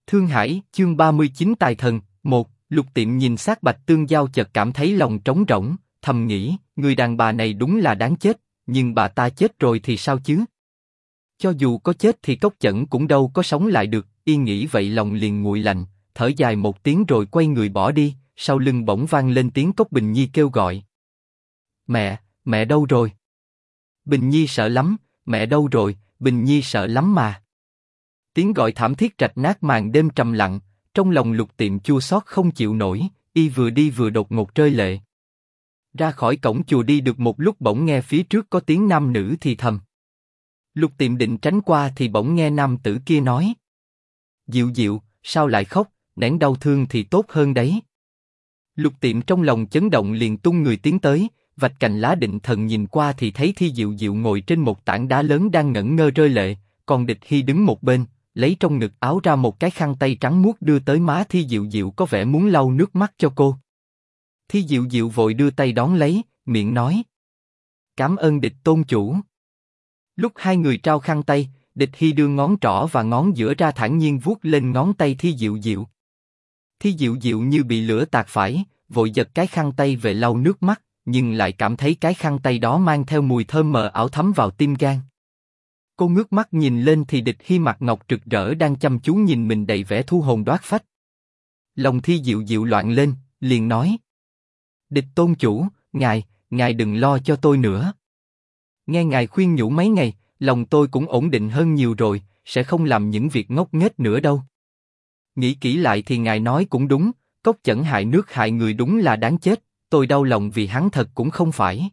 Thương Hải, chương 39 Tài Thần, 1, Lục Tiệm nhìn xác Bạch Tương Giao chợt cảm thấy lòng trống rỗng, thầm nghĩ, người đàn bà này đúng là đáng chết, nhưng bà ta chết rồi thì sao chứ? Cho dù có chết thì Cốc Chẩn cũng đâu có sống lại được, yên nghĩ vậy lòng liền nguội lạnh, thở dài một tiếng rồi quay người bỏ đi, sau lưng bỗng vang lên tiếng Cốc Bình Nhi kêu gọi. Mẹ, mẹ đâu rồi? Bình Nhi sợ lắm, mẹ đâu rồi, Bình Nhi sợ lắm mà. Tiếng gọi thảm thiết rạch nát màn đêm trầm lặng, trong lòng Lục Tiệm chua xót không chịu nổi, y vừa đi vừa đột ngột rơi lệ. Ra khỏi cổng chùa đi được một lúc bỗng nghe phía trước có tiếng nam nữ thì thầm. Lục Tiệm định tránh qua thì bỗng nghe nam tử kia nói. Diệu Diệu, sao lại khóc, nén đau thương thì tốt hơn đấy. Lục Tiệm trong lòng chấn động liền tung người tiến tới, vạch cành lá định thần nhìn qua thì thấy Thi Diệu Diệu ngồi trên một tảng đá lớn đang ngẩn ngơ rơi lệ, còn Địch Hy đứng một bên, lấy trong ngực áo ra một cái khăn tay trắng muốt đưa tới má Thi Diệu Diệu có vẻ muốn lau nước mắt cho cô. Thi Diệu Diệu vội đưa tay đón lấy, miệng nói. Cảm ơn Địch tôn chủ. Lúc hai người trao khăn tay, Địch Hy đưa ngón trỏ và ngón giữa ra thản nhiên vuốt lên ngón tay Thi Diệu Diệu. Thi Diệu Diệu như bị lửa tạt phải, vội giật cái khăn tay về lau nước mắt, nhưng lại cảm thấy cái khăn tay đó mang theo mùi thơm mờ ảo thấm vào tim gan. Cô ngước mắt nhìn lên thì Địch Hy mặt ngọc rực rỡ đang chăm chú nhìn mình đầy vẻ thu hồn đoát phách. Lòng Thi Diệu Diệu loạn lên, liền nói. Địch tôn chủ, ngài đừng lo cho tôi nữa. Nghe ngài khuyên nhủ mấy ngày, lòng tôi cũng ổn định hơn nhiều rồi, sẽ không làm những việc ngốc nghếch nữa đâu. Nghĩ kỹ lại thì ngài nói cũng đúng, Cốc Chẩn hại nước hại người đúng là đáng chết, tôi đau lòng vì hắn thật cũng không phải.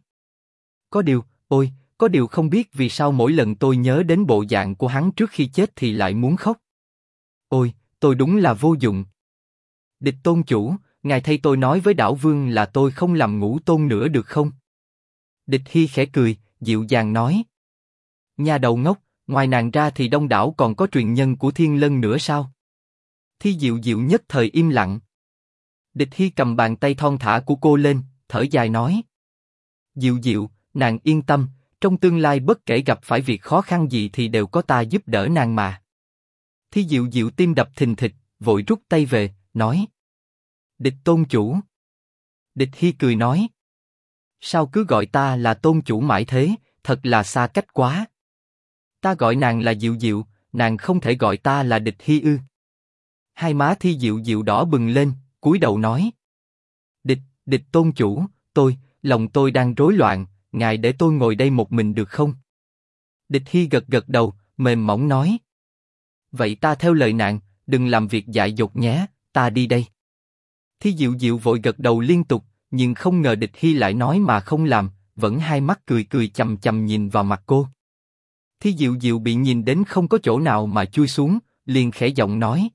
Có điều không biết vì sao mỗi lần tôi nhớ đến bộ dạng của hắn trước khi chết thì lại muốn khóc. Ôi, tôi đúng là vô dụng. Địch tôn chủ, ngài thay tôi nói với Đảo Vương là tôi không làm Ngũ Tôn nữa được không? Địch Hy khẽ cười, dịu dàng nói. Nhà đầu ngốc, ngoài nàng ra thì Đông Đảo còn có truyền nhân của Thiên Lân nữa sao? Thi Diệu Diệu nhất thời im lặng. Địch Hy cầm bàn tay thon thả của cô lên, thở dài nói. Diệu Diệu, nàng yên tâm, trong tương lai bất kể gặp phải việc khó khăn gì thì đều có ta giúp đỡ nàng mà. Thi Diệu Diệu tim đập thình thịch, vội rút tay về, nói. Địch tôn chủ. Địch Hy cười nói. Sao cứ gọi ta là tôn chủ mãi thế, thật là xa cách quá. Ta gọi nàng là Diệu Diệu, nàng không thể gọi ta là Địch Hy ư? Hai má Thi Diệu Diệu đỏ bừng lên, cúi đầu nói. Địch tôn chủ, lòng tôi đang rối loạn, ngài để tôi ngồi đây một mình được không? Địch Hy gật gật đầu, mềm mỏng nói. Vậy ta theo lời nàng, đừng làm việc dại dột nhé, ta đi đây. Thi Diệu Diệu vội gật đầu liên tục, nhưng không ngờ Địch Hy lại nói mà không làm, vẫn hai mắt cười cười chằm chằm nhìn vào mặt cô. Thi Diệu Diệu bị nhìn đến không có chỗ nào mà chui xuống, liền khẽ giọng nói.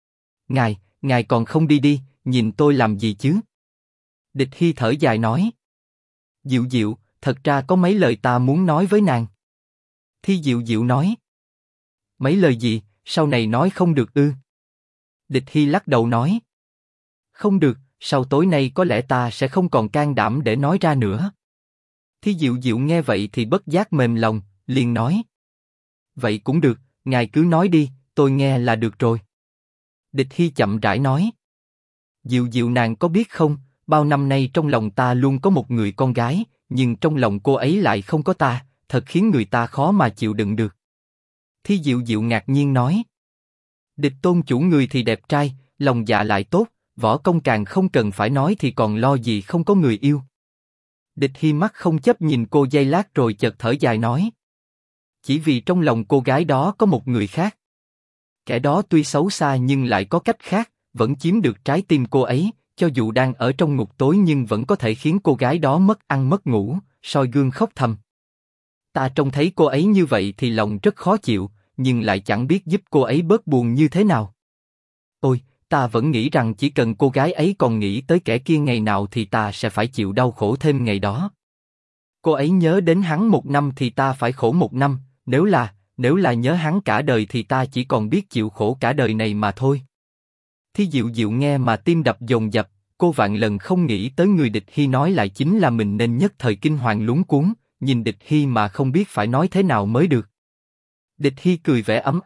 Ngài còn không đi đi, nhìn tôi làm gì chứ? Địch Hy thở dài nói. Diệu Diệu, thật ra có mấy lời ta muốn nói với nàng. Thi Diệu Diệu nói. Mấy lời gì, sau này nói không được ư? Địch Hy lắc đầu nói. Không được, sau tối nay có lẽ ta sẽ không còn can đảm để nói ra nữa. Thi Diệu Diệu nghe vậy thì bất giác mềm lòng, liền nói. Vậy cũng được, ngài cứ nói đi, tôi nghe là được rồi. Địch Hy chậm rãi nói. Diệu Diệu nàng có biết không, bao năm nay trong lòng ta luôn có một người con gái, nhưng trong lòng cô ấy lại không có ta, thật khiến người ta khó mà chịu đựng được. Thi Diệu Diệu ngạc nhiên nói. Địch tôn chủ người thì đẹp trai, lòng dạ lại tốt, võ công càng không cần phải nói thì còn lo gì không có người yêu. Địch Hy mắt không chấp nhìn cô giây lát rồi chợt thở dài nói. Chỉ vì trong lòng cô gái đó có một người khác. Kẻ đó tuy xấu xa nhưng lại có cách khác, vẫn chiếm được trái tim cô ấy, cho dù đang ở trong ngục tối nhưng vẫn có thể khiến cô gái đó mất ăn mất ngủ, soi gương khóc thầm. Ta trông thấy cô ấy như vậy thì lòng rất khó chịu, nhưng lại chẳng biết giúp cô ấy bớt buồn như thế nào. Ôi, ta vẫn nghĩ rằng chỉ cần cô gái ấy còn nghĩ tới kẻ kia ngày nào thì ta sẽ phải chịu đau khổ thêm ngày đó. Cô ấy nhớ đến hắn một năm thì ta phải khổ một năm, nếu là nhớ hắn cả đời thì ta chỉ còn biết chịu khổ cả đời này mà thôi. Thi Diệu Diệu nghe mà tim đập dồn dập, cô vạn lần không nghĩ tới người Địch Hy nói lại chính là mình nên nhất thời kinh hoàng luống cuống, nhìn Địch Hy mà không biết phải nói thế nào mới được. Địch Hy cười vẻ ấm áp,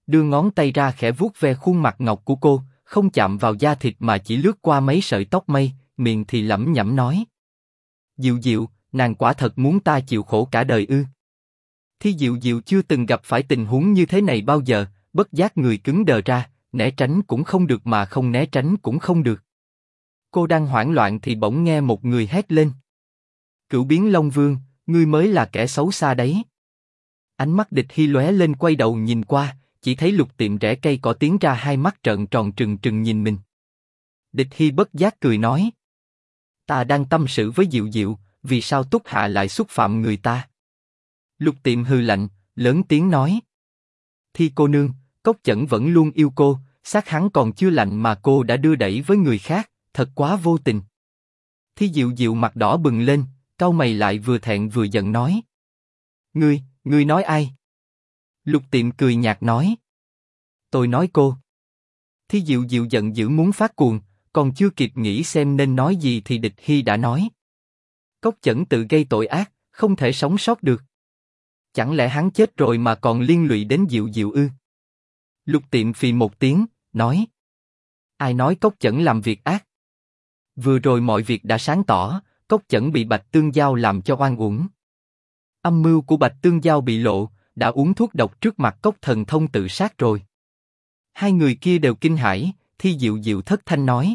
đưa ngón tay ra khẽ vuốt ve khuôn mặt ngọc của cô, không chạm vào da thịt mà chỉ lướt qua mấy sợi tóc mây, miệng thì lẩm nhẩm nói. Diệu Diệu, nàng quả thật muốn ta chịu khổ cả đời ư? Thi Diệu Diệu chưa từng gặp phải tình huống như thế này bao giờ, bất giác người cứng đờ ra, né tránh cũng không được mà không né tránh cũng không được. Cô đang hoảng loạn thì bỗng nghe một người hét lên. Cửu Biến Long Vương, ngươi mới là kẻ xấu xa đấy. Ánh mắt Địch Hy lóe lên, quay đầu nhìn qua, chỉ thấy Lục Tiệm rẽ cây cỏ tiến ra, hai mắt trợn tròn trừng trừng nhìn mình. Địch Hy bất giác cười nói. Ta đang tâm sự với Diệu Diệu, vì sao Túc Hạ lại xúc phạm người ta? Lục Tiệm hừ lạnh, lớn tiếng nói. Thi cô nương, Cốc Chẩn vẫn luôn yêu cô, xác hắn còn chưa lạnh mà cô đã đưa đẩy với người khác, thật quá vô tình. Thi Diệu Diệu mặt đỏ bừng lên, cau mày lại, vừa thẹn vừa giận nói. Ngươi nói ai? Lục Tiệm cười nhạt nói. Tôi nói cô. Thi Diệu Diệu giận dữ muốn phát cuồng, còn chưa kịp nghĩ xem nên nói gì thì Địch Hy đã nói. Cốc Chẩn tự gây tội ác, không thể sống sót được. Chẳng lẽ hắn chết rồi mà còn liên lụy đến Diệu Diệu ư? Lục Tiệm phì một tiếng, nói. Ai nói Cốc Chẩn làm việc ác? Vừa rồi mọi việc đã sáng tỏ, Cốc Chẩn bị Bạch Tương Giao làm cho oan uổng. Âm mưu của Bạch Tương Giao bị lộ, đã uống thuốc độc trước mặt Cốc Thần Thông tự sát rồi. Hai người kia đều kinh hãi, Thi Diệu Diệu thất thanh nói.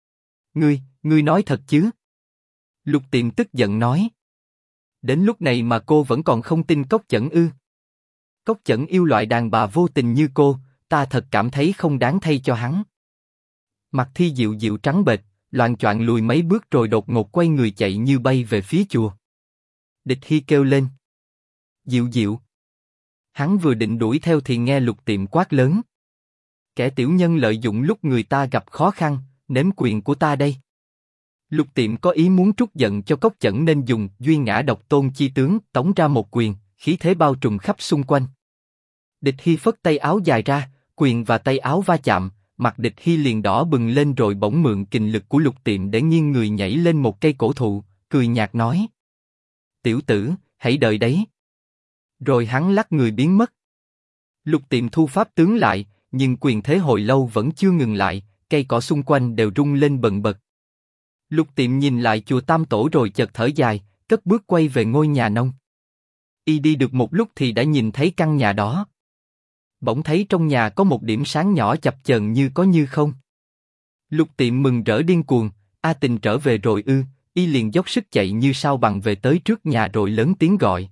Ngươi nói thật chứ? Lục Tiệm tức giận nói. Đến lúc này mà cô vẫn còn không tin Cốc Chẩn ư? Cốc Chẩn yêu loại đàn bà vô tình như cô, ta thật cảm thấy không đáng thay cho hắn. Mặt Thi Diệu Diệu trắng bệch, loạng choạng lùi mấy bước rồi đột ngột quay người chạy như bay về phía chùa. Địch Hy kêu lên. Diệu Diệu. Hắn vừa định đuổi theo thì nghe Lục Tiệm quát lớn. Kẻ tiểu nhân lợi dụng lúc người ta gặp khó khăn, nếm quyền của ta đây. Lục Tiệm có ý muốn trút giận cho Cốc Chẩn nên dùng Duy Ngã Độc Tôn Chi Tướng tống ra một quyền, khí thế bao trùm khắp xung quanh. Địch Hy phất tay áo dài ra, quyền và tay áo va chạm, mặt Địch Hy liền đỏ bừng lên rồi bỗng mượn kình lực của Lục Tiệm để nghiêng người nhảy lên một cây cổ thụ, cười nhạt nói. Tiểu tử, hãy đợi đấy. Rồi hắn lắc người biến mất. Lục Tiệm thu pháp tướng lại, nhưng quyền thế hồi lâu vẫn chưa ngừng lại, cây cỏ xung quanh đều rung lên bần bật. Lục Tiệm nhìn lại chùa Tam Tổ rồi chợt thở dài, cất bước quay về ngôi nhà nông. Y đi được một lúc thì đã nhìn thấy căn nhà đó. Bỗng thấy trong nhà có một điểm sáng nhỏ chập chờn như có như không. Lục Tiệm mừng rỡ điên cuồng, A Tình trở về rồi ư? Y liền dốc sức chạy như sao bằng về tới trước nhà rồi lớn tiếng gọi.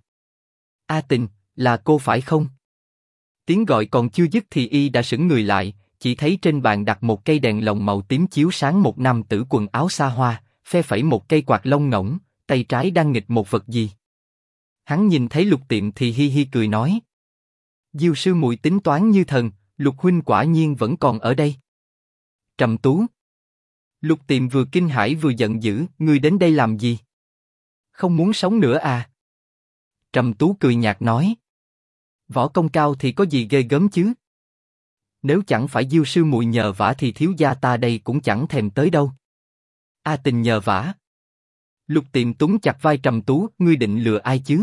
A Tình, là cô phải không? Tiếng gọi còn chưa dứt thì Y đã sững người lại, chỉ thấy trên bàn đặt một cây đèn lồng màu tím chiếu sáng một nam tử quần áo xa hoa, phe phẩy một cây quạt lông ngỗng, tay trái đang nghịch một vật gì. Hắn nhìn thấy Lục Tiệm thì hi hi cười nói. Diêu sư muội tính toán như thần, Lục huynh quả nhiên vẫn còn ở đây. Trầm Tú. Lục Tiệm vừa kinh hãi vừa giận dữ, ngươi đến đây làm gì? Không muốn sống nữa à? Trầm Tú cười nhạt nói. Võ công cao thì có gì ghê gớm chứ? Nếu chẳng phải Diêu sư muội nhờ vả thì thiếu gia ta đây cũng chẳng thèm tới đâu. A Tình nhờ vả. Lục Tiệm túng chặt vai Trầm Tú, ngươi định lừa ai chứ?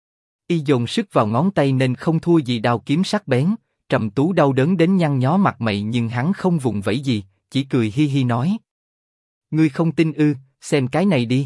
Y dồn sức vào ngón tay nên không thua gì đao kiếm sắc bén. Trầm Tú đau đớn đến nhăn nhó mặt mày nhưng hắn không vùng vẫy gì, chỉ cười hi hi nói. Ngươi không tin ư? Xem cái này đi.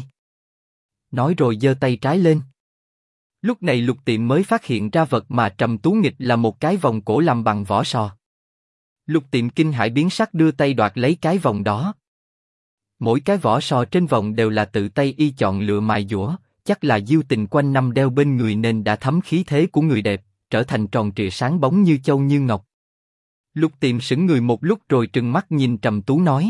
Nói rồi giơ tay trái lên. Lúc này Lục Tiệm mới phát hiện ra vật mà Trầm Tú nghịch là một cái vòng cổ làm bằng vỏ sò. Lục Tiệm kinh hãi biến sắc đưa tay đoạt lấy cái vòng đó. Mỗi cái vỏ sò trên vòng đều là tự tay y chọn lựa mài dũa, chắc là Diêu Tình quanh năm đeo bên người nên đã thấm khí thế của người đẹp, trở thành tròn trịa sáng bóng như châu như ngọc. Lục Tiệm sững người một lúc rồi trừng mắt nhìn Trầm Tú nói.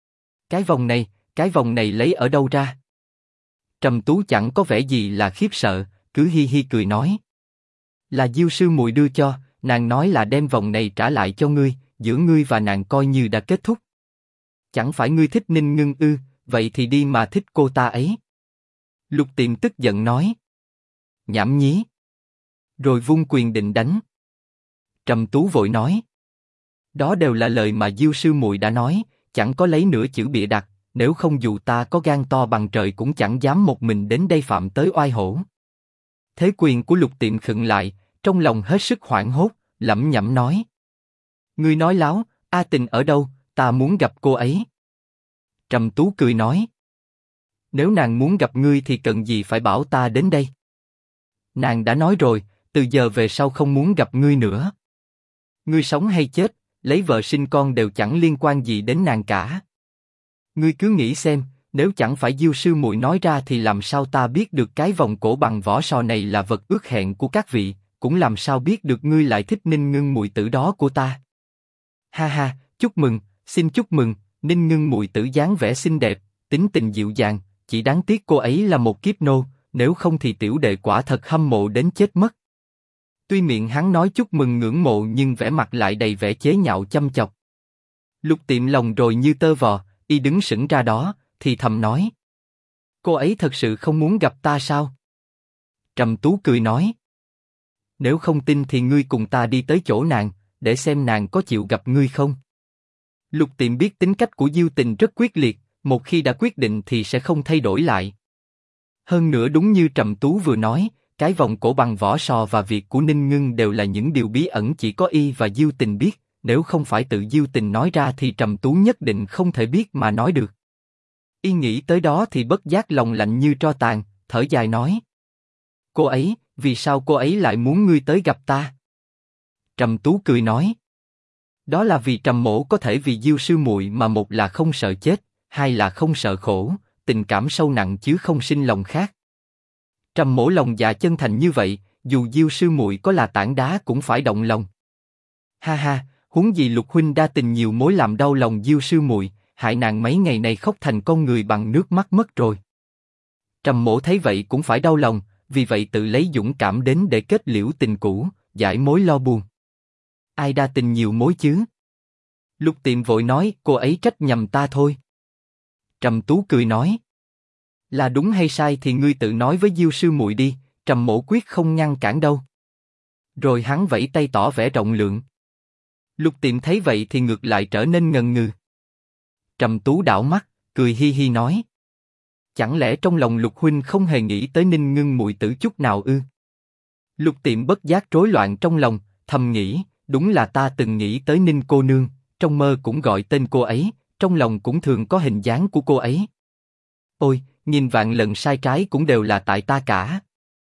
Cái vòng này lấy ở đâu ra? Trầm Tú chẳng có vẻ gì là khiếp sợ, cứ hi hi cười nói. Là Diêu sư muội đưa cho, nàng nói là đem vòng này trả lại cho ngươi, giữa ngươi và nàng coi như đã kết thúc. Chẳng phải ngươi thích Ninh Ngưng ư? Vậy thì đi mà thích cô ta ấy. Lục Tiệm tức giận nói. Nhảm nhí. Rồi vung quyền định đánh. Trầm Tú vội nói. Đó đều là lời mà Diêu sư muội đã nói, chẳng có lấy nửa chữ bịa đặt, nếu không dù ta có gan to bằng trời cũng chẳng dám một mình đến đây phạm tới oai hổ. Thế quyền của Lục Tiệm khựng lại, trong lòng hết sức hoảng hốt, lẩm nhẩm nói. Ngươi nói láo, A Tình ở đâu, ta muốn gặp cô ấy. Trầm Tú cười nói. Nếu nàng muốn gặp ngươi thì cần gì phải bảo ta đến đây. Nàng đã nói rồi, từ giờ về sau không muốn gặp ngươi nữa. Ngươi sống hay chết, lấy vợ sinh con đều chẳng liên quan gì đến nàng cả. Ngươi cứ nghĩ xem, nếu chẳng phải Diêu sư muội nói ra thì làm sao ta biết được cái vòng cổ bằng vỏ sò này là vật ước hẹn của các vị, cũng làm sao biết được ngươi lại thích Ninh Ngưng muội tử đó của ta. Ha ha, chúc mừng, xin chúc mừng, Ninh Ngưng muội tử dáng vẻ xinh đẹp, tính tình dịu dàng, chỉ đáng tiếc cô ấy là một kiếp nô, nếu không thì tiểu đệ quả thật hâm mộ đến chết mất. Tuy miệng hắn nói chúc mừng ngưỡng mộ nhưng vẻ mặt lại đầy vẻ chế nhạo chăm chọc. Lục Tiệm lòng rồi như tơ vò, y đứng sững ra đó, thì thầm nói. Cô ấy thật sự không muốn gặp ta sao? Trầm Tú cười nói. Nếu không tin thì ngươi cùng ta đi tới chỗ nàng, để xem nàng có chịu gặp ngươi không. Lục Tiệm biết tính cách của Diêu Tình rất quyết liệt, một khi đã quyết định thì sẽ không thay đổi lại. Hơn nữa đúng như Trầm Tú vừa nói, cái vòng cổ bằng vỏ sò và việc của Ninh Ngưng đều là những điều bí ẩn chỉ có y và Diêu Tình biết, nếu không phải tự Diêu Tình nói ra thì Trầm Tú nhất định không thể biết mà nói được. Y nghĩ tới đó thì bất giác lòng lạnh như tro tàn, thở dài nói. Cô ấy, vì sao cô ấy lại muốn ngươi tới gặp ta? Trầm Tú cười nói. Đó là vì Trầm mỗ có thể vì Diêu sư muội mà một là không sợ chết, hai là không sợ khổ, tình cảm sâu nặng chứ không sinh lòng khác. Trầm mỗ lòng dạ chân thành như vậy, dù Diêu sư muội có là tảng đá cũng phải động lòng. Ha ha, huống gì Lục huynh đa tình nhiều mối làm đau lòng Diêu sư muội, hại nàng mấy ngày này khóc thành con người bằng nước mắt mất rồi. Trầm mỗ thấy vậy cũng phải đau lòng, vì vậy tự lấy dũng cảm đến để kết liễu tình cũ, giải mối lo buồn. Ai đa tình nhiều mối chứ? Lục Tiệm vội nói, cô ấy trách nhầm ta thôi. Trầm Tú cười nói. Là đúng hay sai thì ngươi tự nói với Diêu sư muội đi, Trầm mỗ quyết không ngăn cản đâu. Rồi hắn vẫy tay tỏ vẻ rộng lượng. Lục Tiệm thấy vậy thì ngược lại trở nên ngần ngừ. Trầm Tú đảo mắt, cười hi hi nói. Chẳng lẽ trong lòng Lục huynh không hề nghĩ tới Ninh Ngưng muội tử chút nào ư? Lục Tiệm bất giác rối loạn trong lòng, thầm nghĩ, đúng là ta từng nghĩ tới Ninh cô nương, trong mơ cũng gọi tên cô ấy, trong lòng cũng thường có hình dáng của cô ấy. Ôi, nghìn vạn lần sai trái cũng đều là tại ta cả.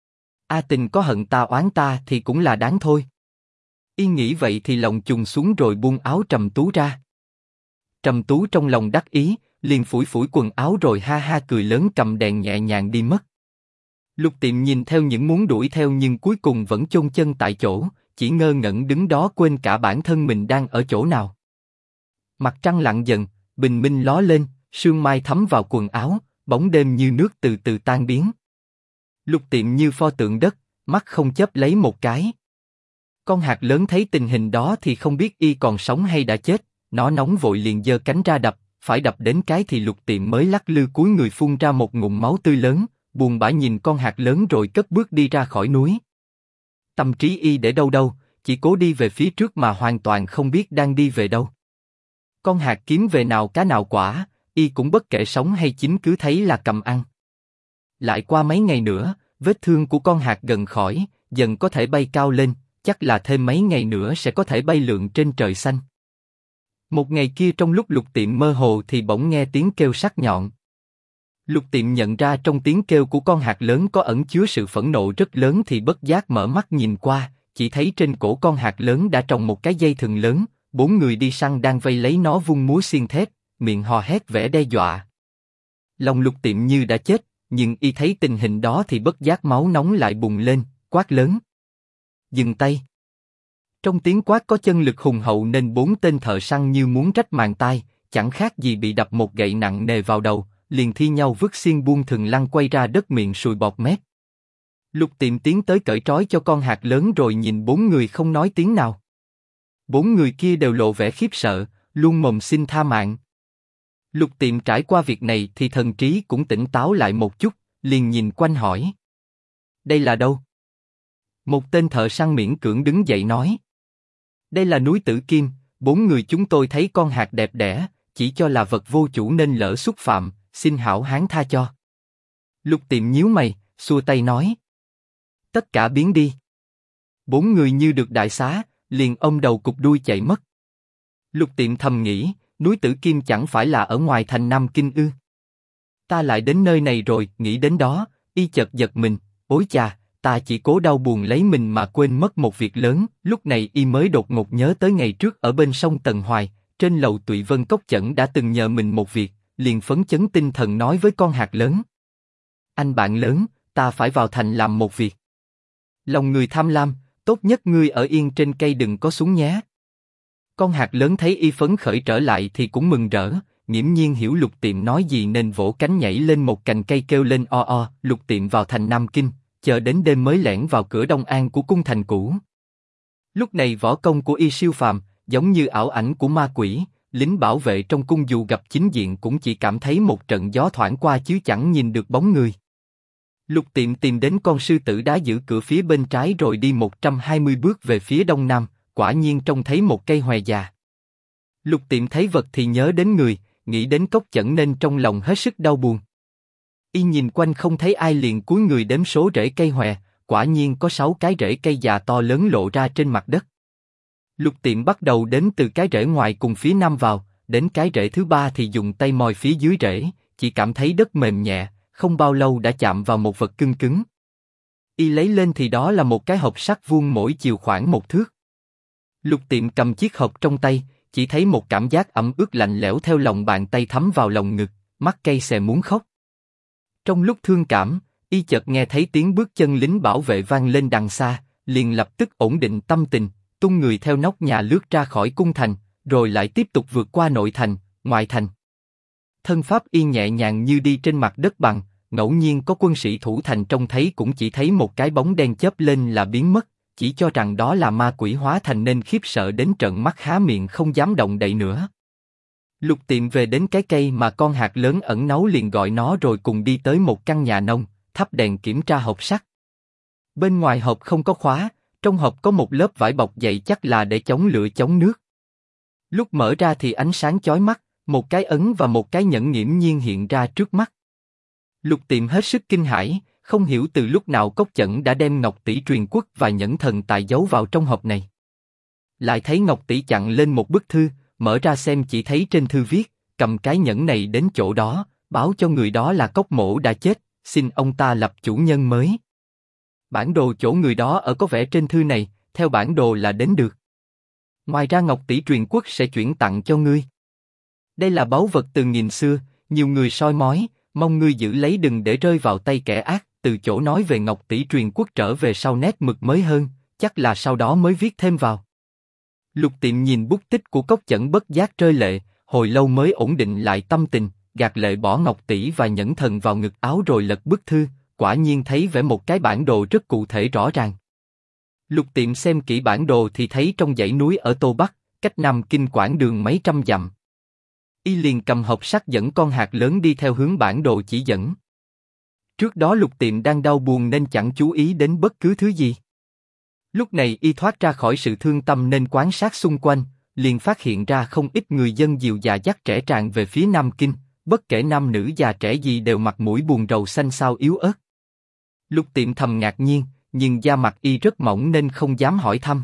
A Tình có hận ta oán ta thì cũng là đáng thôi. Y nghĩ vậy thì lòng trùng xuống rồi buông áo Trầm Tú ra. Trầm Tú trong lòng đắc ý, liền phủi phủi quần áo rồi ha ha cười lớn cầm đèn nhẹ nhàng đi mất. Lục Tiệm nhìn theo những muốn đuổi theo nhưng cuối cùng vẫn chôn chân tại chỗ, chỉ ngơ ngẩn đứng đó quên cả bản thân mình đang ở chỗ nào. Mặt trăng lặn dần, bình minh ló lên, sương mai thấm vào quần áo, bóng đêm như nước từ từ tan biến. Lục Tiệm như pho tượng đất, mắt không chớp lấy một cái. Con hạt lớn thấy tình hình đó thì không biết y còn sống hay đã chết, nó nóng vội liền giơ cánh ra đập, phải đập đến cái thì Lục Tiệm mới lắc lư cúi người phun ra một ngụm máu tươi lớn, buồn bã nhìn con hạt lớn rồi cất bước đi ra khỏi núi. Tâm trí y để đâu đâu, chỉ cố đi về phía trước mà hoàn toàn không biết đang đi về đâu. Con hạt kiếm về nào cá nào quả, y cũng bất kể sống hay chín cứ thấy là cầm ăn. Lại qua mấy ngày nữa, vết thương của con hạt gần khỏi, dần có thể bay cao lên, chắc là thêm mấy ngày nữa sẽ có thể bay lượn trên trời xanh. Một ngày kia trong lúc Lục Tiệm mơ hồ thì bỗng nghe tiếng kêu sắc nhọn. Lục Tiệm nhận ra trong tiếng kêu của con hạt lớn có ẩn chứa sự phẫn nộ rất lớn thì bất giác mở mắt nhìn qua, chỉ thấy trên cổ con hạt lớn đã trồng một cái dây thừng lớn, 4 người đi săn đang vây lấy nó vung múa xiên thép, miệng hò hét vẻ đe dọa. Lòng Lục Tiệm như đã chết, nhưng y thấy tình hình đó thì bất giác máu nóng lại bùng lên, quát lớn. Dừng tay! Trong tiếng quát có chân lực hùng hậu nên 4 tên thợ săn như muốn rách màng tai, chẳng khác gì bị đập một gậy nặng nề vào đầu, liền thi nhau vứt xiên buông thừng lăn quay ra đất miệng sùi bọt mép. Lục Tiệm tiến tới cởi trói cho con hạt lớn rồi nhìn 4 người không nói tiếng nào. 4 người kia đều lộ vẻ khiếp sợ, luôn mồm xin tha mạng. Lục Tiệm trải qua việc này thì thần trí cũng tỉnh táo lại một chút, liền nhìn quanh hỏi. Đây là đâu? Một tên thợ săn miễn cưỡng đứng dậy nói. Đây là núi Tử Kim, 4 người chúng tôi thấy con hạt đẹp đẽ, chỉ cho là vật vô chủ nên lỡ xúc phạm, xin hảo hán tha cho. Lục Tiệm nhíu mày, xua tay nói. Tất cả biến đi. 4 người như được đại xá, liền ôm đầu cụp đuôi chạy mất. Lục Tiệm thầm nghĩ, núi Tử Kim chẳng phải là ở ngoài thành Nam Kinh ư? Ta lại đến nơi này rồi, nghĩ đến đó, y chợt giật mình, ối chà, ta chỉ cố đau buồn lấy mình mà quên mất một việc lớn. Lúc này y mới đột ngột nhớ tới ngày trước ở bên sông Tần Hoài, trên lầu Tụy Vân Cốc Chẩn đã từng nhờ mình một việc, liền phấn chấn tinh thần nói với con hạt lớn. Anh bạn lớn, ta phải vào thành làm một việc. Lòng người tham lam, tốt nhất ngươi ở yên trên cây đừng có xuống nhé. Con hạt lớn thấy y phấn khởi trở lại thì cũng mừng rỡ, nghiễm nhiên hiểu Lục Tiệm nói gì nên vỗ cánh nhảy lên một cành cây kêu lên o o. Lục Tiệm vào thành Nam Kinh, chờ đến đêm mới lẻn vào cửa Đông An của cung thành cũ. Lúc này võ công của y siêu phàm, giống như ảo ảnh của ma quỷ, lính bảo vệ trong cung dù gặp chính diện cũng chỉ cảm thấy một trận gió thoảng qua chứ chẳng nhìn được bóng người. Lục Tiệm tìm đến con sư tử đá giữ cửa phía bên trái rồi đi 120 bước về phía đông nam, quả nhiên trông thấy một cây hòe già. Lục Tiệm thấy vật thì nhớ đến người, nghĩ đến Cốc Chẩn nên trong lòng hết sức đau buồn. Y nhìn quanh không thấy ai liền cúi người đếm số rễ cây hòe, quả nhiên có 6 cái rễ cây già to lớn lộ ra trên mặt đất. Lục Tiệm bắt đầu đếm từ cái rễ ngoài cùng phía nam vào, đến cái rễ thứ 3 thì dùng tay moi phía dưới rễ, chỉ cảm thấy đất mềm nhẹ, không bao lâu đã chạm vào một vật cứng cứng. Y lấy lên thì đó là một cái hộp sắt vuông mỗi chiều khoảng 1 thước. Lục Tiệm cầm chiếc hộp trong tay, chỉ thấy một cảm giác ẩm ướt lạnh lẽo theo lòng bàn tay thấm vào lòng ngực, mắt cay xè muốn khóc. Trong lúc thương cảm, y chợt nghe thấy tiếng bước chân lính bảo vệ vang lên đằng xa, liền lập tức ổn định tâm tình, tung người theo nóc nhà lướt ra khỏi cung thành, rồi lại tiếp tục vượt qua nội thành, ngoại thành. Thân pháp y nhẹ nhàng như đi trên mặt đất bằng, ngẫu nhiên có quân sĩ thủ thành trông thấy cũng chỉ thấy một cái bóng đen chớp lên là biến mất, chỉ cho rằng đó là ma quỷ hóa thành nên khiếp sợ đến trợn mắt há miệng không dám động đậy nữa. Lục Tiệm về đến cái cây mà con hạt lớn ẩn náu liền gọi nó rồi cùng đi tới một căn nhà nông, thắp đèn kiểm tra hộp sắt. Bên ngoài hộp không có khóa, trong hộp có một lớp vải bọc dày chắc là để chống lửa chống nước. Lúc mở ra thì ánh sáng chói mắt, một cái ấn và một cái nhẫn nghiễm nhiên hiện ra trước mắt. Lục Tiệm hết sức kinh hãi, không hiểu từ lúc nào Cốc Chẩn đã đem ngọc tỷ truyền quốc và nhẫn thần tài giấu vào trong hộp này. Lại thấy ngọc tỷ chặn lên một bức thư, mở ra xem chỉ thấy trên thư viết, cầm cái nhẫn này đến chỗ đó, báo cho người đó là Cốc Mỗ đã chết, xin ông ta lập chủ nhân mới. Bản đồ chỗ người đó ở có vẻ trên thư này, theo bản đồ là đến được. Ngoài ra ngọc tỷ truyền quốc sẽ chuyển tặng cho ngươi. Đây là báu vật từ nghìn xưa, nhiều người soi mói, mong ngươi giữ lấy đừng để rơi vào tay kẻ ác. Từ chỗ nói về ngọc tỷ truyền quốc trở về sau nét mực mới hơn, chắc là sau đó mới viết thêm vào. Lục Tiệm nhìn bút tích của Cốc Chẩn bất giác rơi lệ, hồi lâu mới ổn định lại tâm tình, gạt lệ bỏ ngọc tỷ và nhẫn thần vào ngực áo rồi lật bức thư, quả nhiên thấy vẽ một cái bản đồ rất cụ thể rõ ràng. Lục Tiệm xem kỹ bản đồ thì thấy trong dãy núi ở Tô Bắc, cách Nam Kinh quãng đường mấy trăm dặm. Y liền cầm hộp sắt dẫn con hạt lớn đi theo hướng bản đồ chỉ dẫn. Trước đó Lục Tiệm đang đau buồn nên chẳng chú ý đến bất cứ thứ gì. Lúc này y thoát ra khỏi sự thương tâm nên quan sát xung quanh, liền phát hiện ra không ít người dân dìu già dắt trẻ tràn về phía Nam Kinh, bất kể nam nữ già trẻ gì đều mặt mũi buồn rầu xanh xao yếu ớt. Lục Tiệm thầm ngạc nhiên, nhưng da mặt y rất mỏng nên không dám hỏi thăm.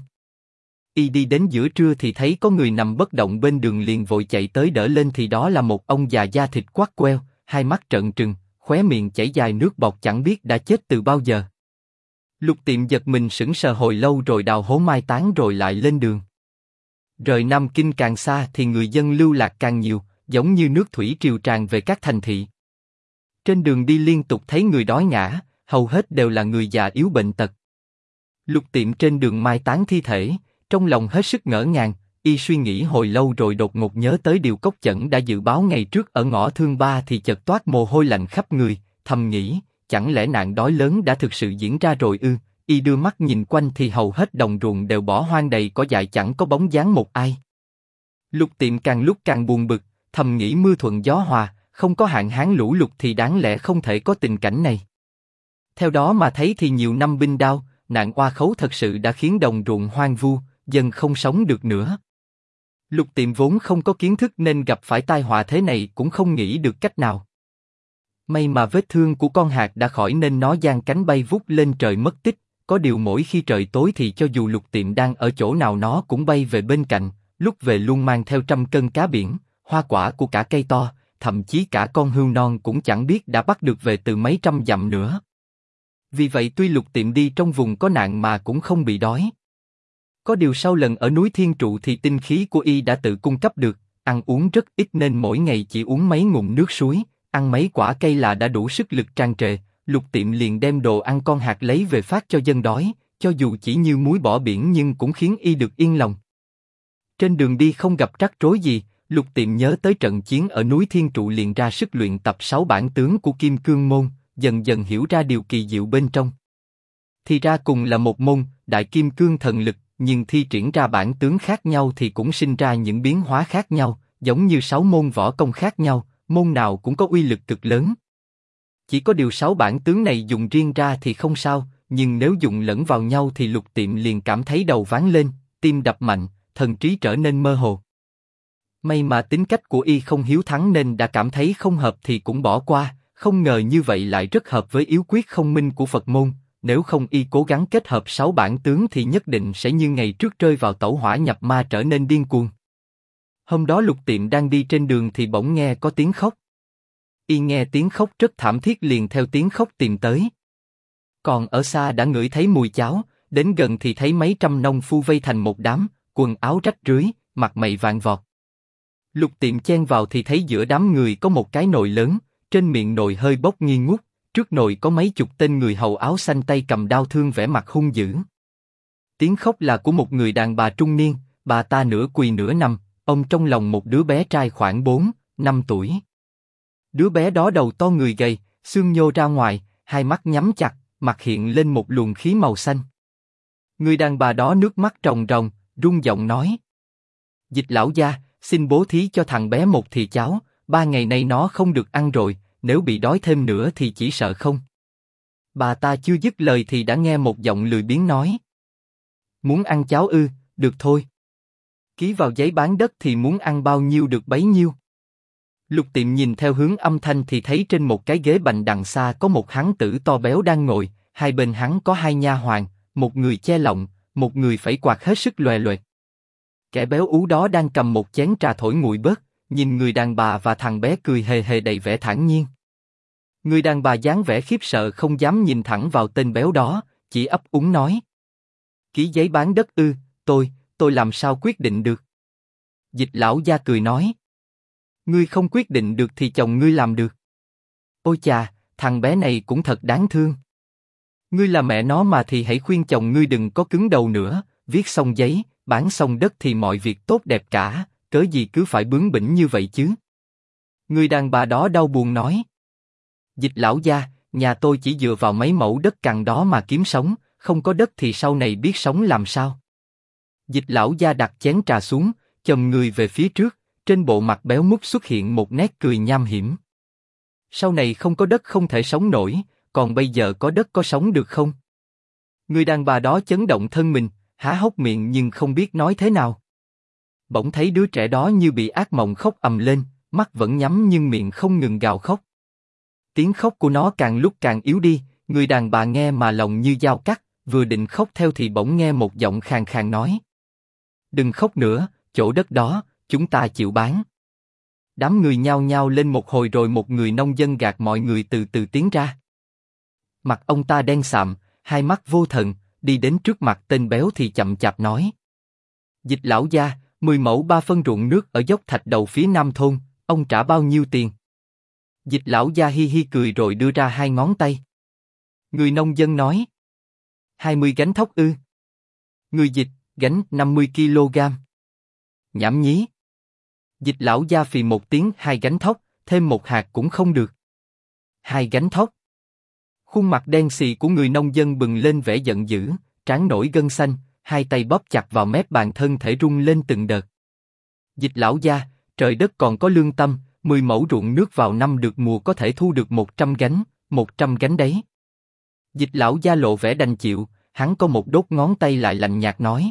Y đi đến giữa trưa thì thấy có người nằm bất động bên đường liền vội chạy tới đỡ lên thì đó là một ông già da thịt quắt queo, hai mắt trợn trừng, khóe miệng chảy dài nước bọt chẳng biết đã chết từ bao giờ. Lục Tiệm giật mình sững sờ hồi lâu rồi đào hố mai táng rồi lại lên đường. Rời Nam Kinh càng xa thì người dân lưu lạc càng nhiều, giống như nước thủy triều tràn về các thành thị. Trên đường đi liên tục thấy người đói ngã, hầu hết đều là người già yếu bệnh tật. Lục Tiệm trên đường mai táng thi thể, trong lòng hết sức ngỡ ngàng, y suy nghĩ hồi lâu rồi đột ngột nhớ tới điều Cốc Chẩn đã dự báo ngày trước ở ngõ Thương Ba thì chợt toát mồ hôi lạnh khắp người, thầm nghĩ, chẳng lẽ nạn đói lớn đã thực sự diễn ra rồi ư? Y đưa mắt nhìn quanh thì hầu hết đồng ruộng đều bỏ hoang đầy cỏ dại chẳng có bóng dáng một ai. Lục Tiệm càng lúc càng buồn bực, thầm nghĩ mưa thuận gió hòa, không có hạn hán lũ lụt thì đáng lẽ không thể có tình cảnh này. Theo đó mà thấy thì nhiều năm binh đao, nạn oa khấu thật sự đã khiến đồng ruộng hoang vu, dân không sống được nữa. Lục Tiệm vốn không có kiến thức nên gặp phải tai họa thế này cũng không nghĩ được cách nào. May mà vết thương của con hạt đã khỏi nên nó giang cánh bay vút lên trời mất tích, có điều mỗi khi trời tối thì cho dù Lục Tiệm đang ở chỗ nào nó cũng bay về bên cạnh, lúc về luôn mang theo 100 cân cá biển, hoa quả của cả cây to, thậm chí cả con hươu non cũng chẳng biết đã bắt được về từ mấy trăm dặm nữa. Vì vậy tuy Lục Tiệm đi trong vùng có nạn mà cũng không bị đói. Có điều sau lần ở núi Thiên Trụ thì tinh khí của y đã tự cung cấp được, ăn uống rất ít nên mỗi ngày chỉ uống mấy ngụm nước suối, ăn mấy quả cây là đã đủ sức lực tràn trề. Lục Tiệm liền đem đồ ăn con hạt lấy về phát cho dân đói, cho dù chỉ như muối bỏ biển nhưng cũng khiến y được yên lòng. Trên đường đi không gặp rắc rối gì, Lục Tiệm nhớ tới trận chiến ở núi Thiên Trụ liền ra sức luyện tập 6 bản tướng của Kim Cương Môn, dần dần hiểu ra điều kỳ diệu bên trong. Thì ra cùng là một môn, Đại Kim Cương Thần Lực, nhưng thi triển ra bản tướng khác nhau thì cũng sinh ra những biến hóa khác nhau, giống như 6 môn võ công khác nhau, môn nào cũng có uy lực cực lớn. Chỉ có điều 6 bản tướng này dùng riêng ra thì không sao, nhưng nếu dùng lẫn vào nhau thì Lục Tiệm liền cảm thấy đầu váng lên, tim đập mạnh, thần trí trở nên mơ hồ. May mà tính cách của y không hiếu thắng nên đã cảm thấy không hợp thì cũng bỏ qua, không ngờ như vậy lại rất hợp với yếu quyết không minh của Phật môn, nếu không y cố gắng kết hợp 6 bản tướng thì nhất định sẽ như ngày trước rơi vào tẩu hỏa nhập ma trở nên điên cuồng. Hôm đó Lục Tiệm đang đi trên đường thì bỗng nghe có tiếng khóc. Y nghe tiếng khóc rất thảm thiết liền theo tiếng khóc tìm tới. Còn ở xa đã ngửi thấy mùi cháo, đến gần thì thấy mấy trăm nông phu vây thành một đám, quần áo rách rưới, mặt mày vàng vọt. Lục Tiệm chen vào thì thấy giữa đám người có một cái nồi lớn, trên miệng nồi hơi bốc nghi ngút, trước nồi có mấy chục tên người hầu áo xanh tay cầm đao thương vẻ mặt hung dữ. Tiếng khóc là của một người đàn bà trung niên, bà ta nửa quỳ nửa nằm, ôm trong lòng một đứa bé trai khoảng 4-5 tuổi. Đứa bé đó đầu to người gầy, xương nhô ra ngoài, hai mắt nhắm chặt, mặt hiện lên một luồng khí màu xanh. Người đàn bà đó nước mắt ròng ròng, run giọng nói: Dịch lão gia, xin bố thí cho thằng bé một thìa cháo, 3 ngày nay nó không được ăn rồi, nếu bị đói thêm nữa thì chỉ sợ không. Bà ta chưa dứt lời thì đã nghe một giọng lười biếng nói: Muốn ăn cháo ư, được thôi. Ký vào giấy bán đất thì muốn ăn bao nhiêu được bấy nhiêu. Lục Tiệm nhìn theo hướng âm thanh thì thấy trên một cái ghế bành đằng xa có một hán tử to béo đang ngồi, hai bên hắn có 2 nha hoàn, một người che lọng, một người phẩy quạt hết sức loè loẹt. Kẻ béo ú đó đang cầm một chén trà thổi nguội bớt, nhìn người đàn bà và thằng bé cười hề hề đầy vẻ thản nhiên. Người đàn bà dáng vẻ khiếp sợ không dám nhìn thẳng vào tên béo đó, chỉ ấp úng nói: Ký giấy bán đất ư? Tôi làm sao quyết định được? Dịch lão gia cười nói: Ngươi không quyết định được thì chồng ngươi làm được. Ôi chà, thằng bé này cũng thật đáng thương. Ngươi là mẹ nó mà thì hãy khuyên chồng ngươi đừng có cứng đầu nữa, viết xong giấy, bán xong đất thì mọi việc tốt đẹp cả, cớ gì cứ phải bướng bỉnh như vậy chứ? Người đàn bà đó đau buồn nói: Dịch lão gia, nhà tôi chỉ dựa vào mấy mẫu đất cằn đó mà kiếm sống, không có đất thì sau này biết sống làm sao? Dịch lão gia đặt chén trà xuống, chồm người về phía trước, trên bộ mặt béo mút xuất hiện một nét cười nham hiểm. Sau này không có đất không thể sống nổi, còn bây giờ có đất có sống được không? Người đàn bà đó chấn động thân mình, há hốc miệng nhưng không biết nói thế nào. Bỗng thấy đứa trẻ đó như bị ác mộng khóc ầm lên, mắt vẫn nhắm nhưng miệng không ngừng gào khóc. Tiếng khóc của nó càng lúc càng yếu đi, người đàn bà nghe mà lòng như dao cắt, vừa định khóc theo thì bỗng nghe một giọng khàn khàn nói: Đừng khóc nữa, chỗ đất đó, chúng ta chịu bán. Đám người nhao nhao lên một hồi rồi một người nông dân gạt mọi người từ từ tiến ra. Mặt ông ta đen sạm, hai mắt vô thần, đi đến trước mặt tên béo thì chậm chạp nói: Dịch lão gia, 10 mẫu 3 phân ruộng nước ở dốc thạch đầu phía nam thôn, ông trả bao nhiêu tiền? Dịch lão gia hi hi cười rồi đưa ra 2 ngón tay. Người nông dân nói: 20 gánh thóc ư? Người dịch, gánh 50 kg. Nhảm nhí. Dịch lão gia phì một tiếng: 2 gánh thóc, thêm một hạt cũng không được. 2 gánh thóc. Khuôn mặt đen xì của người nông dân bừng lên vẻ giận dữ, trán nổi gân xanh, hai tay bóp chặt vào mép bàn thân thể rung lên từng đợt. Dịch lão gia, trời đất còn có lương tâm, 10 mẫu ruộng nước vào năm được mùa có thể thu được 100 gánh đấy. Dịch lão gia lộ vẻ đành chịu, hắn có một đốt ngón tay lại lạnh nhạt nói: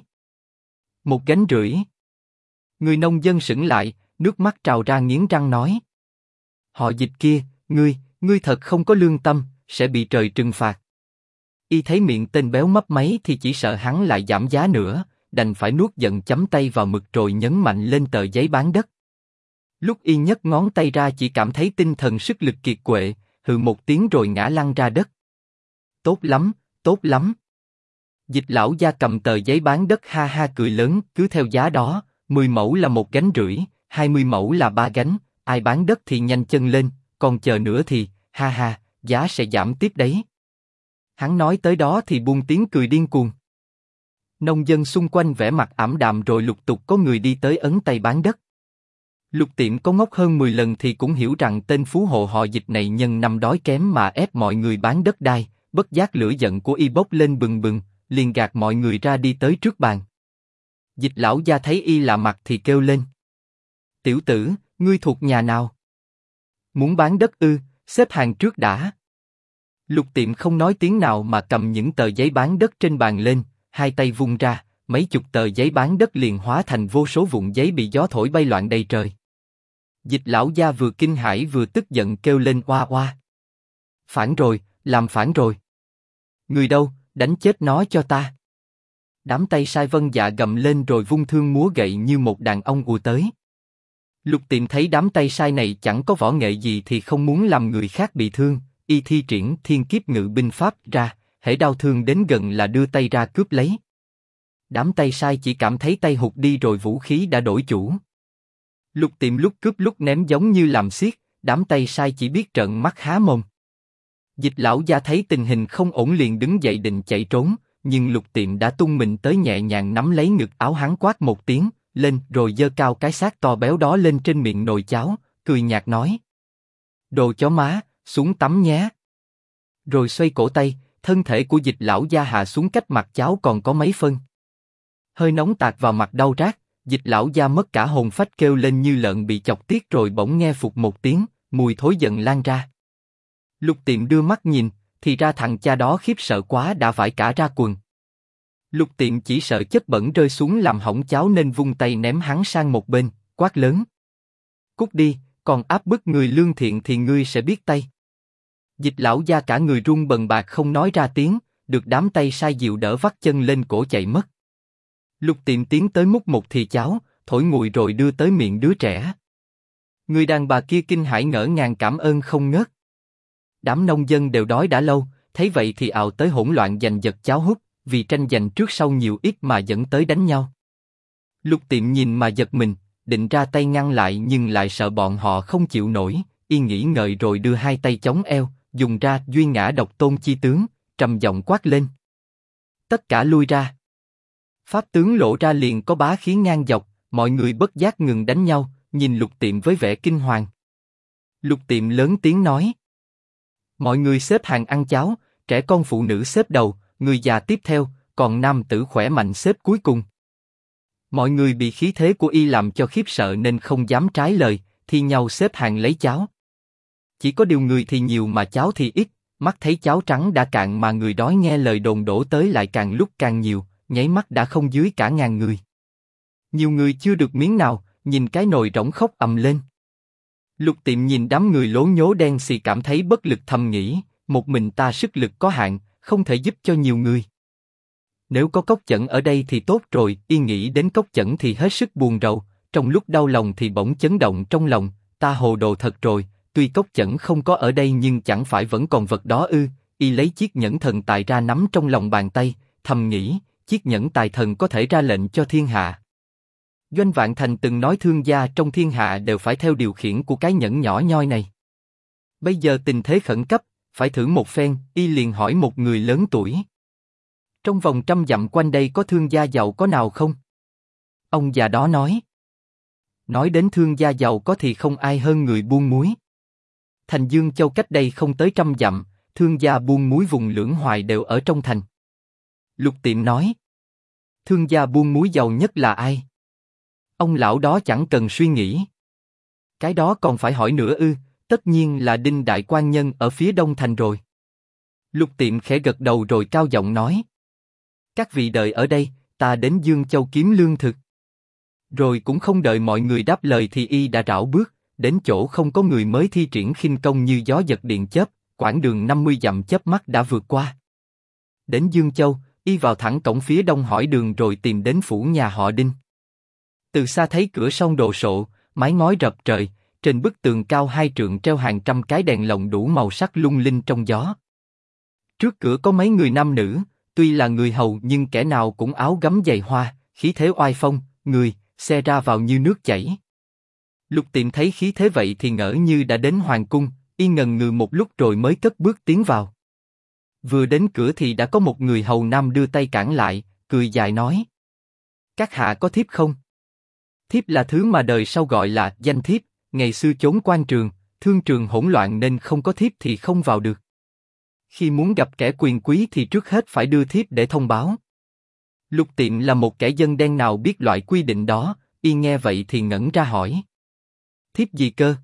1,5 gánh. Người nông dân sững lại, nước mắt trào ra nghiến răng nói: Họ Dịch kia, ngươi thật không có lương tâm, sẽ bị trời trừng phạt. Y thấy miệng tên béo mấp máy thì chỉ sợ hắn lại giảm giá nữa, đành phải nuốt giận chấm tay vào mực rồi nhấn mạnh lên tờ giấy bán đất. Lúc y nhấc ngón tay ra chỉ cảm thấy tinh thần sức lực kiệt quệ, hừ một tiếng rồi ngã lăn ra đất. Tốt lắm, tốt lắm. Dịch lão gia cầm tờ giấy bán đất ha ha cười lớn, cứ theo giá đó, 10 mẫu là 1,5 gánh, 20 mẫu là 3 gánh, ai bán đất thì nhanh chân lên, còn chờ nữa thì, ha ha, giá sẽ giảm tiếp đấy. Hắn nói tới đó thì buông tiếng cười điên cuồng. Nông dân xung quanh vẻ mặt ảm đạm rồi lục tục có người đi tới ấn tay bán đất. Lục Tiệm có ngốc hơn 10 lần thì cũng hiểu rằng tên phú hộ họ Dịch này nhân năm đói kém mà ép mọi người bán đất đai, bất giác lửa giận của y bốc lên bừng bừng, liền gạt mọi người ra đi tới trước bàn. Dịch lão gia thấy y lạ mặt thì kêu lên. Tiểu tử, ngươi thuộc nhà nào? Muốn bán đất ư, xếp hàng trước đã. Lục Tiệm không nói tiếng nào mà cầm những tờ giấy bán đất trên bàn lên, hai tay vung ra, mấy chục tờ giấy bán đất liền hóa thành vô số vụn giấy bị gió thổi bay loạn đầy trời. Dịch lão gia vừa kinh hãi vừa tức giận kêu lên oa oa. Phản rồi, làm phản rồi. Người đâu, đánh chết nó cho ta. Đám tay sai vân dạ gầm lên rồi vung thương múa gậy như một đàn ông ùa tới. Lục Tiệm thấy đám tay sai này chẳng có võ nghệ gì thì không muốn làm người khác bị thương, y thi triển thiên kiếp ngự binh pháp ra, hễ đau thương đến gần là đưa tay ra cướp lấy. Đám tay sai chỉ cảm thấy tay hụt đi rồi vũ khí đã đổi chủ. Lục Tiệm lúc cướp lúc ném giống như làm xiết, đám tay sai chỉ biết trợn mắt há mồm. Dịch lão gia thấy tình hình không ổn liền đứng dậy định chạy trốn, nhưng Lục Tiệm đã tung mình tới nhẹ nhàng nắm lấy ngực áo hắn quát một tiếng, lên rồi giơ cao cái xác to béo đó lên trên miệng nồi cháo, cười nhạt nói. Đồ chó má, xuống tắm nhé. Rồi xoay cổ tay, thân thể của Dịch lão gia hạ xuống cách mặt cháo còn có mấy phân. Hơi nóng tạt vào mặt đau rát, Dịch lão gia mất cả hồn phách kêu lên như lợn bị chọc tiết rồi bỗng nghe phụt một tiếng, mùi thối giận lan ra. Lục Tiệm đưa mắt nhìn, thì ra thằng cha đó khiếp sợ quá đã vải cả ra quần. Lục Tiệm chỉ sợ chất bẩn rơi xuống làm hỏng cháo nên vung tay ném hắn sang một bên, quát lớn. Cút đi, còn áp bức người lương thiện thì ngươi sẽ biết tay. Dịch lão gia cả người run bần bạc không nói ra tiếng, được đám tay sai dịu đỡ vắt chân lên cổ chạy mất. Lục Tiệm tiến tới múc một thìa cháo, thổi nguội rồi đưa tới miệng đứa trẻ. Người đàn bà kia kinh hãi ngỡ ngàng cảm ơn không ngớt. Đám nông dân đều đói đã lâu, thấy vậy thì ào tới hỗn loạn giành giật cháo hút, vì tranh giành trước sau nhiều ít mà dẫn tới đánh nhau. Lục Tiệm nhìn mà giật mình, định ra tay ngăn lại nhưng lại sợ bọn họ không chịu nổi, y nghĩ ngợi rồi đưa hai tay chống eo, dùng ra duy ngã độc tôn chi tướng, trầm giọng quát lên. Tất cả lui ra. Pháp tướng lộ ra liền có bá khí ngang dọc, mọi người bất giác ngừng đánh nhau, nhìn Lục Tiệm với vẻ kinh hoàng. Lục Tiệm lớn tiếng nói. Mọi người xếp hàng ăn cháo, trẻ con phụ nữ xếp đầu, người già tiếp theo, còn nam tử khỏe mạnh xếp cuối cùng. Mọi người bị khí thế của y làm cho khiếp sợ nên không dám trái lời, thi nhau xếp hàng lấy cháo. Chỉ có điều người thì nhiều mà cháo thì ít, mắt thấy cháo trắng đã cạn mà người đói nghe lời đồn đổ tới lại càng lúc càng nhiều, nháy mắt đã không dưới cả 1000 người. Nhiều người chưa được miếng nào, nhìn cái nồi rỗng khóc ầm lên. Lục Tiệm nhìn đám người lố nhố đen xì cảm thấy bất lực thầm nghĩ, một mình ta sức lực có hạn, không thể giúp cho nhiều người. Nếu có Cốc Chẩn ở đây thì tốt rồi, y nghĩ đến Cốc Chẩn thì hết sức buồn rầu, trong lúc đau lòng thì bỗng chấn động trong lòng, ta hồ đồ thật rồi, tuy Cốc Chẩn không có ở đây nhưng chẳng phải vẫn còn vật đó ư, y lấy chiếc nhẫn thần tài ra nắm trong lòng bàn tay, thầm nghĩ, chiếc nhẫn tài thần có thể ra lệnh cho thiên hạ. Doanh Vạn Thành từng nói thương gia trong thiên hạ đều phải theo điều khiển của cái nhẫn nhỏ nhoi này. Bây giờ tình thế khẩn cấp, phải thử một phen, y liền hỏi một người lớn tuổi. Trong vòng 100 dặm quanh đây có thương gia giàu có nào không? Ông già đó nói. Nói đến thương gia giàu có thì không ai hơn người buôn muối. Thành Dương Châu cách đây không tới 100 dặm, thương gia buôn muối vùng Lưỡng Hoài đều ở trong thành. Lục Tiệm nói. Thương gia buôn muối giàu nhất là ai? Ông lão đó chẳng cần suy nghĩ. Cái đó còn phải hỏi nữa ư? Tất nhiên là Đinh Đại Quan Nhân ở phía đông thành rồi. Lục Tiệm khẽ gật đầu rồi cao giọng nói. Các vị đợi ở đây, ta đến Dương Châu kiếm lương thực. Rồi cũng không đợi mọi người đáp lời thì y đã rảo bước, đến chỗ không có người mới thi triển khinh công như gió giật điện chớp, quãng đường 50 dặm chớp mắt đã vượt qua. Đến Dương Châu, y vào thẳng cổng phía đông hỏi đường rồi tìm đến phủ nhà họ Đinh. Từ xa thấy cửa song đồ sộ, mái ngói rập trời, trên bức tường cao 2 trượng treo hàng trăm cái đèn lồng đủ màu sắc lung linh trong gió. Trước cửa có mấy người nam nữ, tuy là người hầu nhưng kẻ nào cũng áo gấm giày hoa, khí thế oai phong, người, xe ra vào như nước chảy. Lục Tiệm thấy khí thế vậy thì ngỡ như đã đến hoàng cung, y ngần ngừ một lúc rồi mới cất bước tiến vào. Vừa đến cửa thì đã có một người hầu nam đưa tay cản lại, cười dài nói: các hạ có thiếp không? Thiếp là thứ mà đời sau gọi là danh thiếp, ngày xưa chốn quan trường, thương trường hỗn loạn nên không có thiếp thì không vào được. Khi muốn gặp kẻ quyền quý thì trước hết phải đưa thiếp để thông báo. Lục Tiệm là một kẻ dân đen nào biết loại quy định đó, y nghe vậy thì ngẩn ra hỏi: thiếp gì cơ?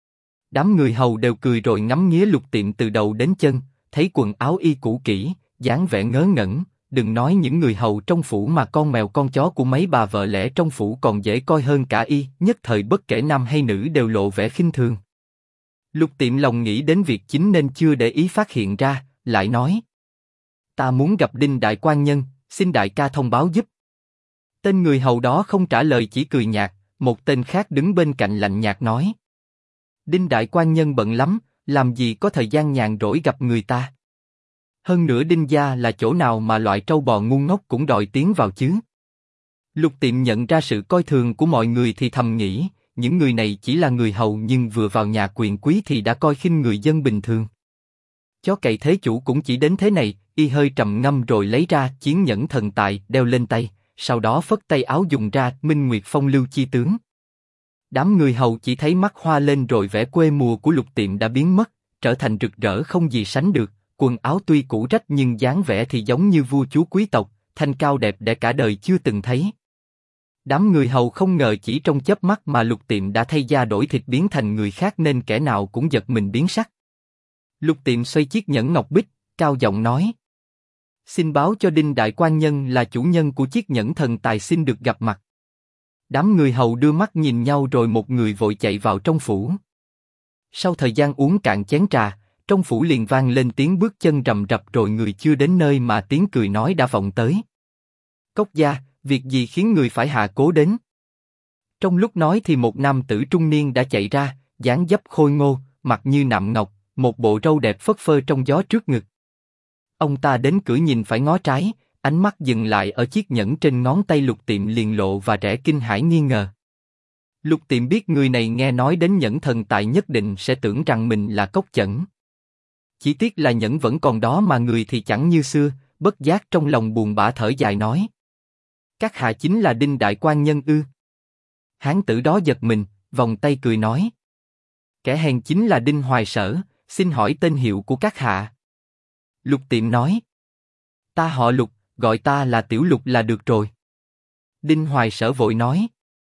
Đám người hầu đều cười rồi ngắm nghía Lục Tiệm từ đầu đến chân, thấy quần áo y cũ kỹ, dáng vẻ ngớ ngẩn, đừng nói những người hầu trong phủ mà con mèo con chó của mấy bà vợ lẽ trong phủ còn dễ coi hơn cả y, nhất thời bất kể nam hay nữ đều lộ vẻ khinh thường. Lục Tiệm lòng nghĩ đến việc chính nên chưa để ý phát hiện ra, lại nói: ta muốn gặp Đinh đại quan nhân, xin đại ca thông báo giúp. Tên người hầu đó không trả lời chỉ cười nhạt, một tên khác đứng bên cạnh lạnh nhạt nói: Đinh đại quan nhân bận lắm, làm gì có thời gian nhàn rỗi gặp người ta. Hơn nữa Đinh gia là chỗ nào mà loại trâu bò ngu ngốc cũng đòi tiến vào chứ. Lục Tiệm nhận ra sự coi thường của mọi người thì thầm nghĩ, những người này chỉ là người hầu nhưng vừa vào nhà quyền quý thì đã coi khinh người dân bình thường. Chó cậy thế chủ cũng chỉ đến thế này, y hơi trầm ngâm rồi lấy ra chiến nhẫn thần tài đeo lên tay, sau đó phất tay áo dùng ra Minh Nguyệt Phong Lưu chi tướng. Đám người hầu chỉ thấy mắt hoa lên rồi vẻ quê mùa của Lục Tiệm đã biến mất, trở thành rực rỡ không gì sánh được. Quần áo tuy cũ rách nhưng dáng vẻ thì giống như vua chúa quý tộc, thanh cao đẹp đẽ cả đời chưa từng thấy. Đám người hầu không ngờ chỉ trong chớp mắt mà Lục Tiệm đã thay da đổi thịt biến thành người khác nên kẻ nào cũng giật mình biến sắc. Lục Tiệm xoay chiếc nhẫn ngọc bích, cao giọng nói: xin báo cho Đinh đại quan nhân là chủ nhân của chiếc nhẫn thần tài xin được gặp mặt. Đám người hầu đưa mắt nhìn nhau rồi một người vội chạy vào trong phủ. Sau thời gian uống cạn chén trà, trong phủ liền vang lên tiếng bước chân rầm rập rồi người chưa đến nơi mà tiếng cười nói đã vọng tới. Cốc gia, việc gì khiến người phải hạ cố đến? Trong lúc nói thì một nam tử trung niên đã chạy ra, dáng dấp khôi ngô, mặt như nạm ngọc, một bộ râu đẹp phất phơ trong gió trước ngực. Ông ta đến cửa nhìn phải ngó trái, ánh mắt dừng lại ở chiếc nhẫn trên ngón tay Lục Tiệm liền lộ và vẻ kinh hãi nghi ngờ. Lục Tiệm biết người này nghe nói đến nhẫn thần tài nhất định sẽ tưởng rằng mình là Cốc Chẩn. Chỉ tiếc là nhẫn vẫn còn đó mà người thì chẳng như xưa, bất giác trong lòng buồn bã thở dài nói: các hạ chính là Đinh đại quan nhân ư? Hán tử đó giật mình, vòng tay cười nói: kẻ hèn chính là Đinh Hoài Sở, xin hỏi tên hiệu của các hạ. Lục Tiệm nói: ta họ Lục, gọi ta là Tiểu Lục là được rồi. Đinh Hoài Sở vội nói: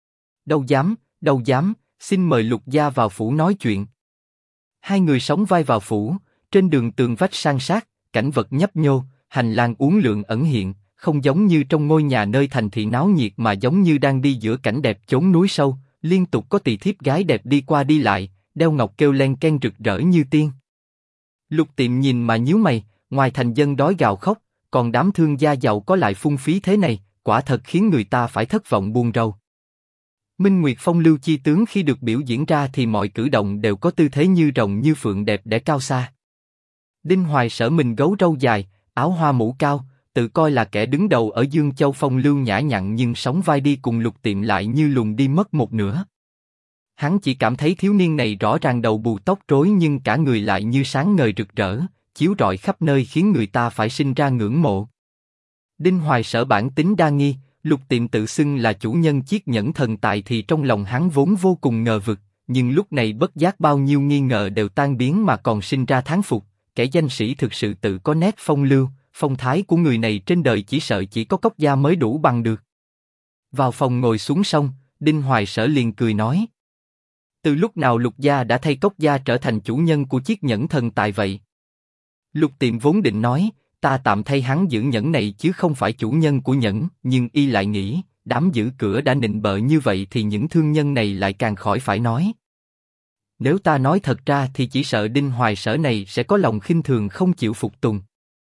đâu dám, xin mời Lục gia vào phủ nói chuyện. Hai người sóng vai vào phủ, trên đường tường vách san sát, cảnh vật nhấp nhô, hành lang uốn lượn ẩn hiện, không giống như trong ngôi nhà nơi thành thị náo nhiệt mà giống như đang đi giữa cảnh đẹp chốn núi sâu, liên tục có tỳ thiếp gái đẹp đi qua đi lại, đeo ngọc kêu len ken rực rỡ như tiên. Lục Tiệm nhìn mà nhíu mày, ngoài thành dân đói gào khóc, còn đám thương gia giàu có lại phung phí thế này, quả thật khiến người ta phải thất vọng buồn rầu. Minh Nguyệt Phong Lưu chi tướng khi được biểu diễn ra thì mọi cử động đều có tư thế như rồng như phượng đẹp đẽ cao xa. Đinh Hoài Sở mình gấu râu dài, áo hoa mũ cao, tự coi là kẻ đứng đầu ở Dương Châu phong lưu nhã nhặn nhưng sóng vai đi cùng Lục Tiệm lại như lùn đi mất một nửa. Hắn chỉ cảm thấy thiếu niên này rõ ràng đầu bù tóc rối nhưng cả người lại như sáng ngời rực rỡ, chiếu rọi khắp nơi khiến người ta phải sinh ra ngưỡng mộ. Đinh Hoài Sở bản tính đa nghi, Lục Tiệm tự xưng là chủ nhân chiếc nhẫn thần tài thì trong lòng hắn vốn vô cùng ngờ vực, nhưng lúc này bất giác bao nhiêu nghi ngờ đều tan biến mà còn sinh ra thán phục, kẻ danh sĩ thực sự tự có nét phong lưu, phong thái của người này trên đời chỉ sợ chỉ có Cốc gia mới đủ bằng được. Vào phòng ngồi xuống xong, Đinh Hoài Sở liền cười nói: từ lúc nào Lục gia đã thay Cốc gia trở thành chủ nhân của chiếc nhẫn thần tài vậy? Lục Tiệm vốn định nói, ta tạm thay hắn giữ nhẫn này chứ không phải chủ nhân của nhẫn, nhưng y lại nghĩ, đám giữ cửa đã nịnh bợ như vậy thì những thương nhân này lại càng khỏi phải nói. Nếu ta nói thật ra thì chỉ sợ Đinh Hoài Sở này sẽ có lòng khinh thường không chịu phục tùng.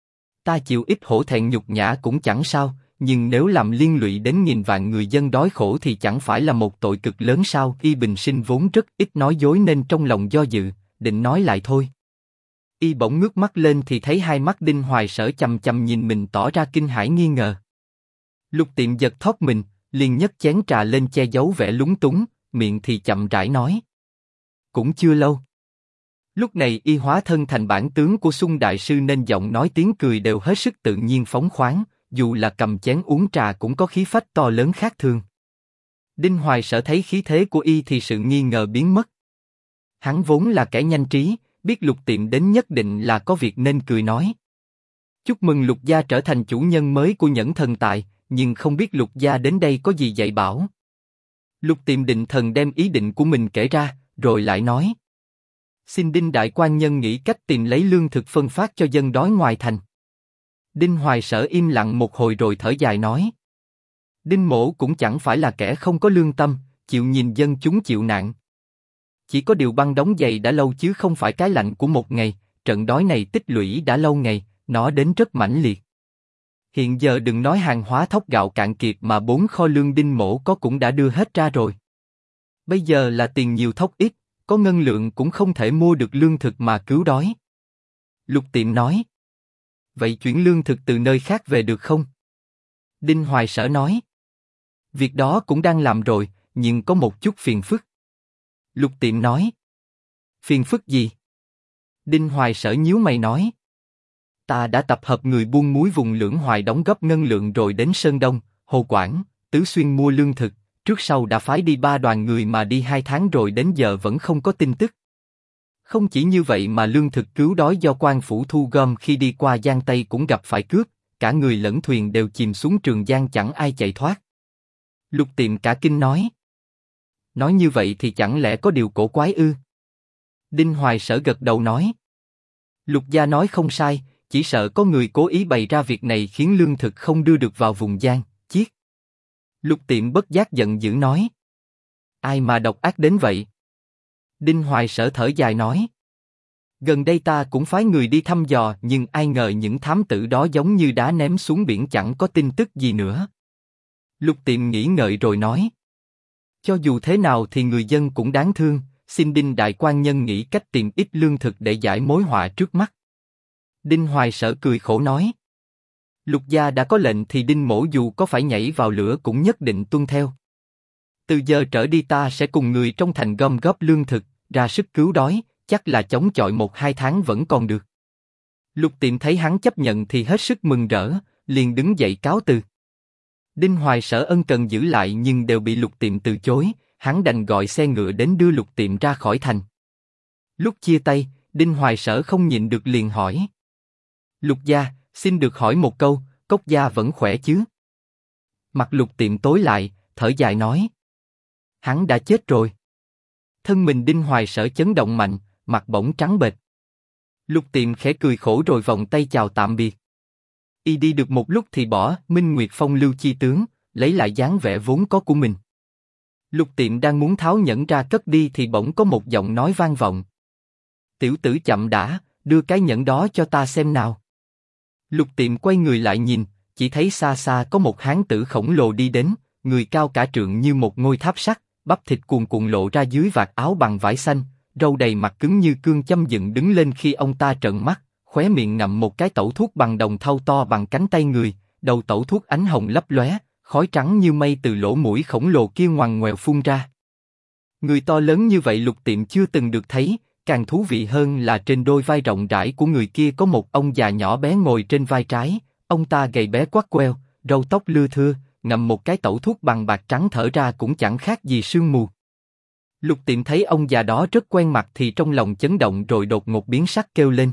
Ta chịu ít hổ thẹn nhục nhã cũng chẳng sao, nhưng nếu làm liên lụy đến nghìn vạn người dân đói khổ thì chẳng phải là một tội cực lớn sao? Y Bình Sinh vốn rất ít nói dối nên trong lòng do dự, định nói lại thôi. Y bỗng ngước mắt lên thì thấy hai mắt Đinh Hoài Sở chằm chằm nhìn mình tỏ ra kinh hãi nghi ngờ. Lục Tiệm giật thót mình, liền nhấc chén trà lên che giấu vẻ lúng túng, miệng thì chậm rãi nói. Cũng chưa lâu. Lúc này y hóa thân thành bản tướng của Xung Đại Sư nên giọng nói tiếng cười đều hết sức tự nhiên phóng khoáng, dù là cầm chén uống trà cũng có khí phách to lớn khác thường. Đinh Hoài Sở thấy khí thế của y thì sự nghi ngờ biến mất. Hắn vốn là kẻ nhanh trí, biết Lục Tiệm đến nhất định là có việc nên cười nói. Chúc mừng Lục gia trở thành chủ nhân mới của Nhẫn Thần Tài, nhưng không biết Lục gia đến đây có gì dạy bảo. Lục Tiệm định thần đem ý định của mình kể ra, rồi lại nói. Xin Đinh đại quan nhân nghĩ cách tìm lấy lương thực phân phát cho dân đói ngoài thành. Đinh Hoài Sở im lặng một hồi rồi thở dài nói. Đinh mỗ cũng chẳng phải là kẻ không có lương tâm, chịu nhìn dân chúng chịu nạn. Chỉ có điều băng đóng giày đã lâu chứ không phải cái lạnh của một ngày, trận đói này tích lũy đã lâu ngày, nó đến rất mãnh liệt. Hiện giờ đừng nói hàng hóa thóc gạo cạn kiệt mà 4 kho lương Đinh mỗ có cũng đã đưa hết ra rồi. Bây giờ là tiền nhiều thóc ít, có ngân lượng cũng không thể mua được lương thực mà cứu đói. Lục Tiệm nói. Vậy chuyển lương thực từ nơi khác về được không? Đinh Hoài Sở nói. Việc đó cũng đang làm rồi, nhưng có một chút phiền phức. Lục Tiệm nói. Phiền phức gì? Đinh Hoài Sở nhíu mày nói. Ta đã tập hợp người buôn muối vùng Lưỡng Hoài đóng góp ngân lượng rồi đến Sơn Đông, Hồ Quảng, Tứ Xuyên mua lương thực, trước sau đã phái đi 3 đoàn người mà đi 2 tháng rồi đến giờ vẫn không có tin tức. Không chỉ như vậy mà lương thực cứu đói do quan phủ thu gom khi đi qua Giang Tây cũng gặp phải cướp, cả người lẫn thuyền đều chìm xuống Trường Giang chẳng ai chạy thoát. Lục Tiệm cả kinh nói. Nói như vậy thì chẳng lẽ có điều cổ quái ư? Đinh Hoài Sở gật đầu nói. Lục gia nói không sai, chỉ sợ có người cố ý bày ra việc này khiến lương thực không đưa được vào vùng Giang, chiết. Lục Tiệm bất giác giận dữ nói. Ai mà độc ác đến vậy? Đinh Hoài Sở thở dài nói. Gần đây ta cũng phái người đi thăm dò nhưng ai ngờ những thám tử đó giống như đá ném xuống biển chẳng có tin tức gì nữa. Lục Tiệm nghĩ ngợi rồi nói. Cho dù thế nào thì người dân cũng đáng thương, xin Đinh đại quan nhân nghĩ cách tìm ít lương thực để giải mối họa trước mắt. Đinh Hoài Sở cười khổ nói. Lục gia đã có lệnh thì Đinh mỗ dù có phải nhảy vào lửa cũng nhất định tuân theo. Từ giờ trở đi ta sẽ cùng người trong thành gom góp lương thực, ra sức cứu đói, chắc là chống chọi 1-2 tháng vẫn còn được. Lục Tiệm thấy hắn chấp nhận thì hết sức mừng rỡ, liền đứng dậy cáo từ. Đinh Hoài Sở ân cần giữ lại nhưng đều bị Lục Tiệm từ chối, hắn đành gọi xe ngựa đến đưa Lục Tiệm ra khỏi thành. Lúc chia tay, Đinh Hoài Sở không nhịn được liền hỏi. Lục gia, xin được hỏi một câu, Cốc gia vẫn khỏe chứ? Mặt Lục Tiệm tối lại, thở dài nói. Hắn đã chết rồi. Thân mình Đinh Hoài Sở chấn động mạnh, mặt bỗng trắng bệch. Lục Tiệm khẽ cười khổ rồi vòng tay chào tạm biệt. Y đi được một lúc thì bỏ Minh Nguyệt Phong lưu chi tướng, lấy lại dáng vẻ vốn có của mình. Lục Tiệm đang muốn tháo nhẫn ra cất đi thì bỗng có một giọng nói vang vọng. Tiểu tử chậm đã, đưa cái nhẫn đó cho ta xem nào. Lục Tiệm quay người lại nhìn, chỉ thấy xa xa có một hán tử khổng lồ đi đến, người cao cả trượng như một ngôi tháp sắt, bắp thịt cuồn cuộn lộ ra dưới vạt áo bằng vải xanh, râu đầy mặt cứng như cương châm dựng đứng lên khi ông ta trợn mắt, khóe miệng ngậm một cái tẩu thuốc bằng đồng thau to bằng cánh tay người, đầu tẩu thuốc ánh hồng lấp lóe, khói trắng như mây từ lỗ mũi khổng lồ kia ngoằn ngoèo phun ra. Người to lớn như vậy Lục Tiệm chưa từng được thấy, càng thú vị hơn là trên đôi vai rộng rãi của người kia có một ông già nhỏ bé ngồi trên vai trái, ông ta gầy bé quắt queo, râu tóc lưa thưa, ngậm một cái tẩu thuốc bằng bạc trắng thở ra cũng chẳng khác gì sương mù. Lục Tiệm thấy ông già đó rất quen mặt thì trong lòng chấn động rồi đột ngột biến sắc kêu lên.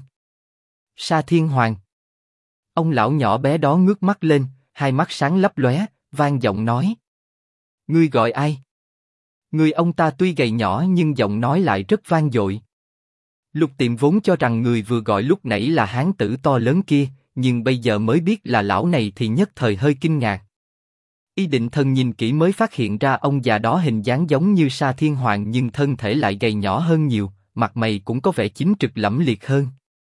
Sa Thiên Hoàng. Ông lão nhỏ bé đó ngước mắt lên, hai mắt sáng lấp lóe, vang giọng nói. Ngươi gọi ai? Người ông ta tuy gầy nhỏ nhưng giọng nói lại rất vang dội. Lục Tiệm vốn cho rằng người vừa gọi lúc nãy là hán tử to lớn kia, nhưng bây giờ mới biết là lão này thì nhất thời hơi kinh ngạc. Y định thần nhìn kỹ mới phát hiện ra ông già đó hình dáng giống như Sa Thiên Hoàng nhưng thân thể lại gầy nhỏ hơn nhiều, mặt mày cũng có vẻ chính trực lẫm liệt hơn.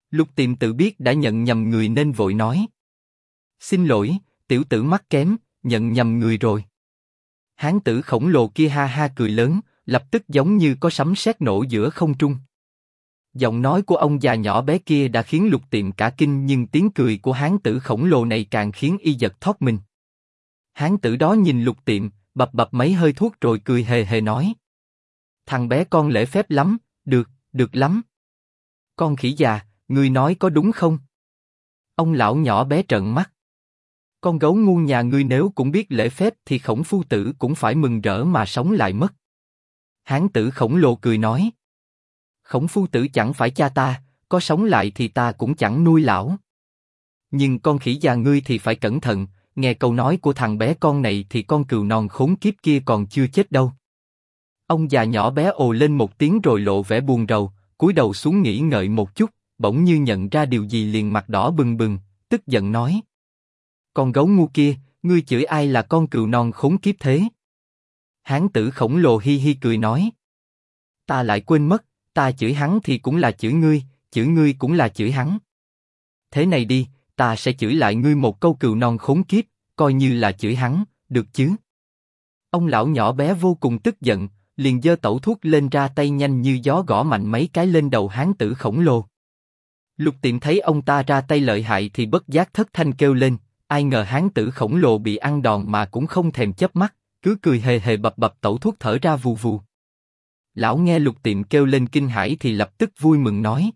Lục Tiệm tự biết đã nhận nhầm người nên vội nói. Xin lỗi, tiểu tử mắt kém, nhận nhầm người rồi. Hán tử khổng lồ kia ha ha cười lớn, lập tức giống như có sấm sét nổ giữa không trung. Giọng nói của ông già nhỏ bé kia đã khiến Lục Tiệm cả kinh, nhưng tiếng cười của hán tử khổng lồ này càng khiến y giật thót mình. Hán tử đó nhìn Lục Tiệm, bập bập mấy hơi thuốc rồi cười hề hề nói. Thằng bé con lễ phép lắm, được lắm. Con khỉ già, ngươi nói có đúng không? Ông lão nhỏ bé trợn mắt. Con gấu ngu nhà ngươi nếu cũng biết lễ phép thì Khổng phu tử cũng phải mừng rỡ mà sống lại mất. Hán tử khổng lồ cười nói. Khổng phu tử chẳng phải cha ta, có sống lại thì ta cũng chẳng nuôi lão. Nhưng con khỉ già ngươi thì phải cẩn thận, nghe câu nói của thằng bé con này thì con cừu non khốn kiếp kia còn chưa chết đâu. Ông già nhỏ bé ồ lên một tiếng rồi lộ vẻ buồn rầu, cúi đầu xuống nghĩ ngợi một chút, bỗng như nhận ra điều gì liền mặt đỏ bừng bừng, tức giận nói. Con gấu ngu kia, ngươi chửi ai là con cừu non khốn kiếp thế? Hán tử khổng lồ hi hi cười nói. Ta lại quên mất, ta chửi hắn thì cũng là chửi ngươi cũng là chửi hắn. Thế này đi, ta sẽ chửi lại ngươi một câu cừu non khốn kiếp, coi như là chửi hắn, được chứ? Ông lão nhỏ bé vô cùng tức giận, liền giơ tẩu thuốc lên ra tay nhanh như gió gõ mạnh mấy cái lên đầu hán tử khổng lồ. Lục Tiệm thấy ông ta ra tay lợi hại thì bất giác thất thanh kêu lên, ai ngờ hán tử khổng lồ bị ăn đòn mà cũng không thèm chớp mắt, cứ cười hề hề bập bập tẩu thuốc thở ra vù vù. Lão nghe Lục Tiệm kêu lên kinh hãi thì lập tức vui mừng nói.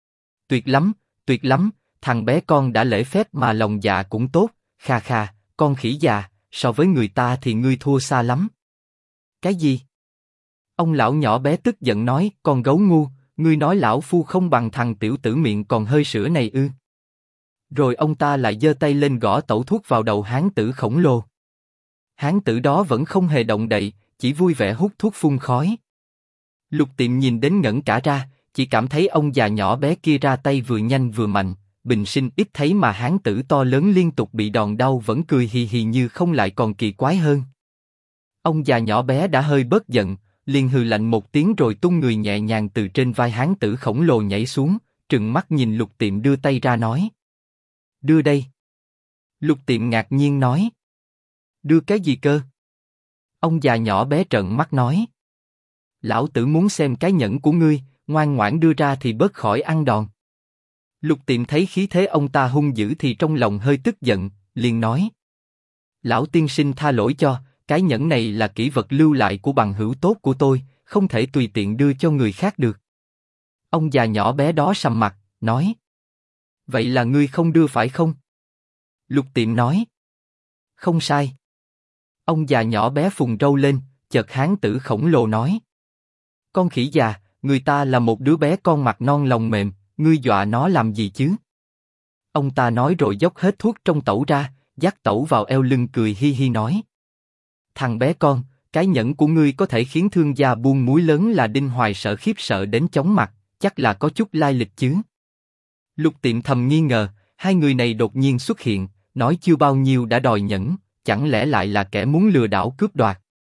Tuyệt lắm, thằng bé con đã lễ phép mà lòng dạ cũng tốt, kha kha, con khỉ già, so với người ta thì ngươi thua xa lắm. Cái gì? Ông lão nhỏ bé tức giận nói, con gấu ngu, ngươi nói lão phu không bằng thằng tiểu tử miệng còn hơi sữa này ư? Rồi ông ta lại giơ tay lên gõ tẩu thuốc vào đầu hán tử khổng lồ. Hán tử đó vẫn không hề động đậy, chỉ vui vẻ hút thuốc phun khói. Lục Tiệm nhìn đến ngẩn cả ra, chỉ cảm thấy ông già nhỏ bé kia ra tay vừa nhanh vừa mạnh, bình sinh ít thấy mà hán tử to lớn liên tục bị đòn đau vẫn cười hì hì như không lại còn kỳ quái hơn. Ông già nhỏ bé đã hơi bớt giận, liền hừ lạnh một tiếng rồi tung người nhẹ nhàng từ trên vai hán tử khổng lồ nhảy xuống, trừng mắt nhìn Lục Tiệm đưa tay ra nói. Đưa đây. Lục Tiệm ngạc nhiên nói. Đưa cái gì cơ? Ông già nhỏ bé trợn mắt nói. Lão tử muốn xem cái nhẫn của ngươi, ngoan ngoãn đưa ra thì bớt khỏi ăn đòn. Lục Tiệm thấy khí thế ông ta hung dữ thì trong lòng hơi tức giận, liền nói. Lão tiên sinh tha lỗi cho, cái nhẫn này là kỷ vật lưu lại của bằng hữu tốt của tôi, không thể tùy tiện đưa cho người khác được. Ông già nhỏ bé đó sầm mặt, nói. Vậy là ngươi không đưa phải không? Lục Tiệm nói. Không sai. Ông già nhỏ bé phùng râu lên, chợt hán tử khổng lồ nói. Con khỉ già, người ta là một đứa bé con mặt non lòng mềm, ngươi dọa nó làm gì chứ? Ông ta nói rồi dốc hết thuốc trong tẩu ra, dắt tẩu vào eo lưng cười hi hi nói. Thằng bé con, cái nhẫn của ngươi có thể khiến thương gia buôn muối lớn là Đinh Hoài sợ khiếp sợ đến chóng mặt, chắc là có chút lai lịch chứ? Lục Tiệm thầm nghi ngờ, hai người này đột nhiên xuất hiện, nói chưa bao nhiêu đã đòi nhẫn, chẳng lẽ lại là kẻ muốn lừa đảo cướp đoạt?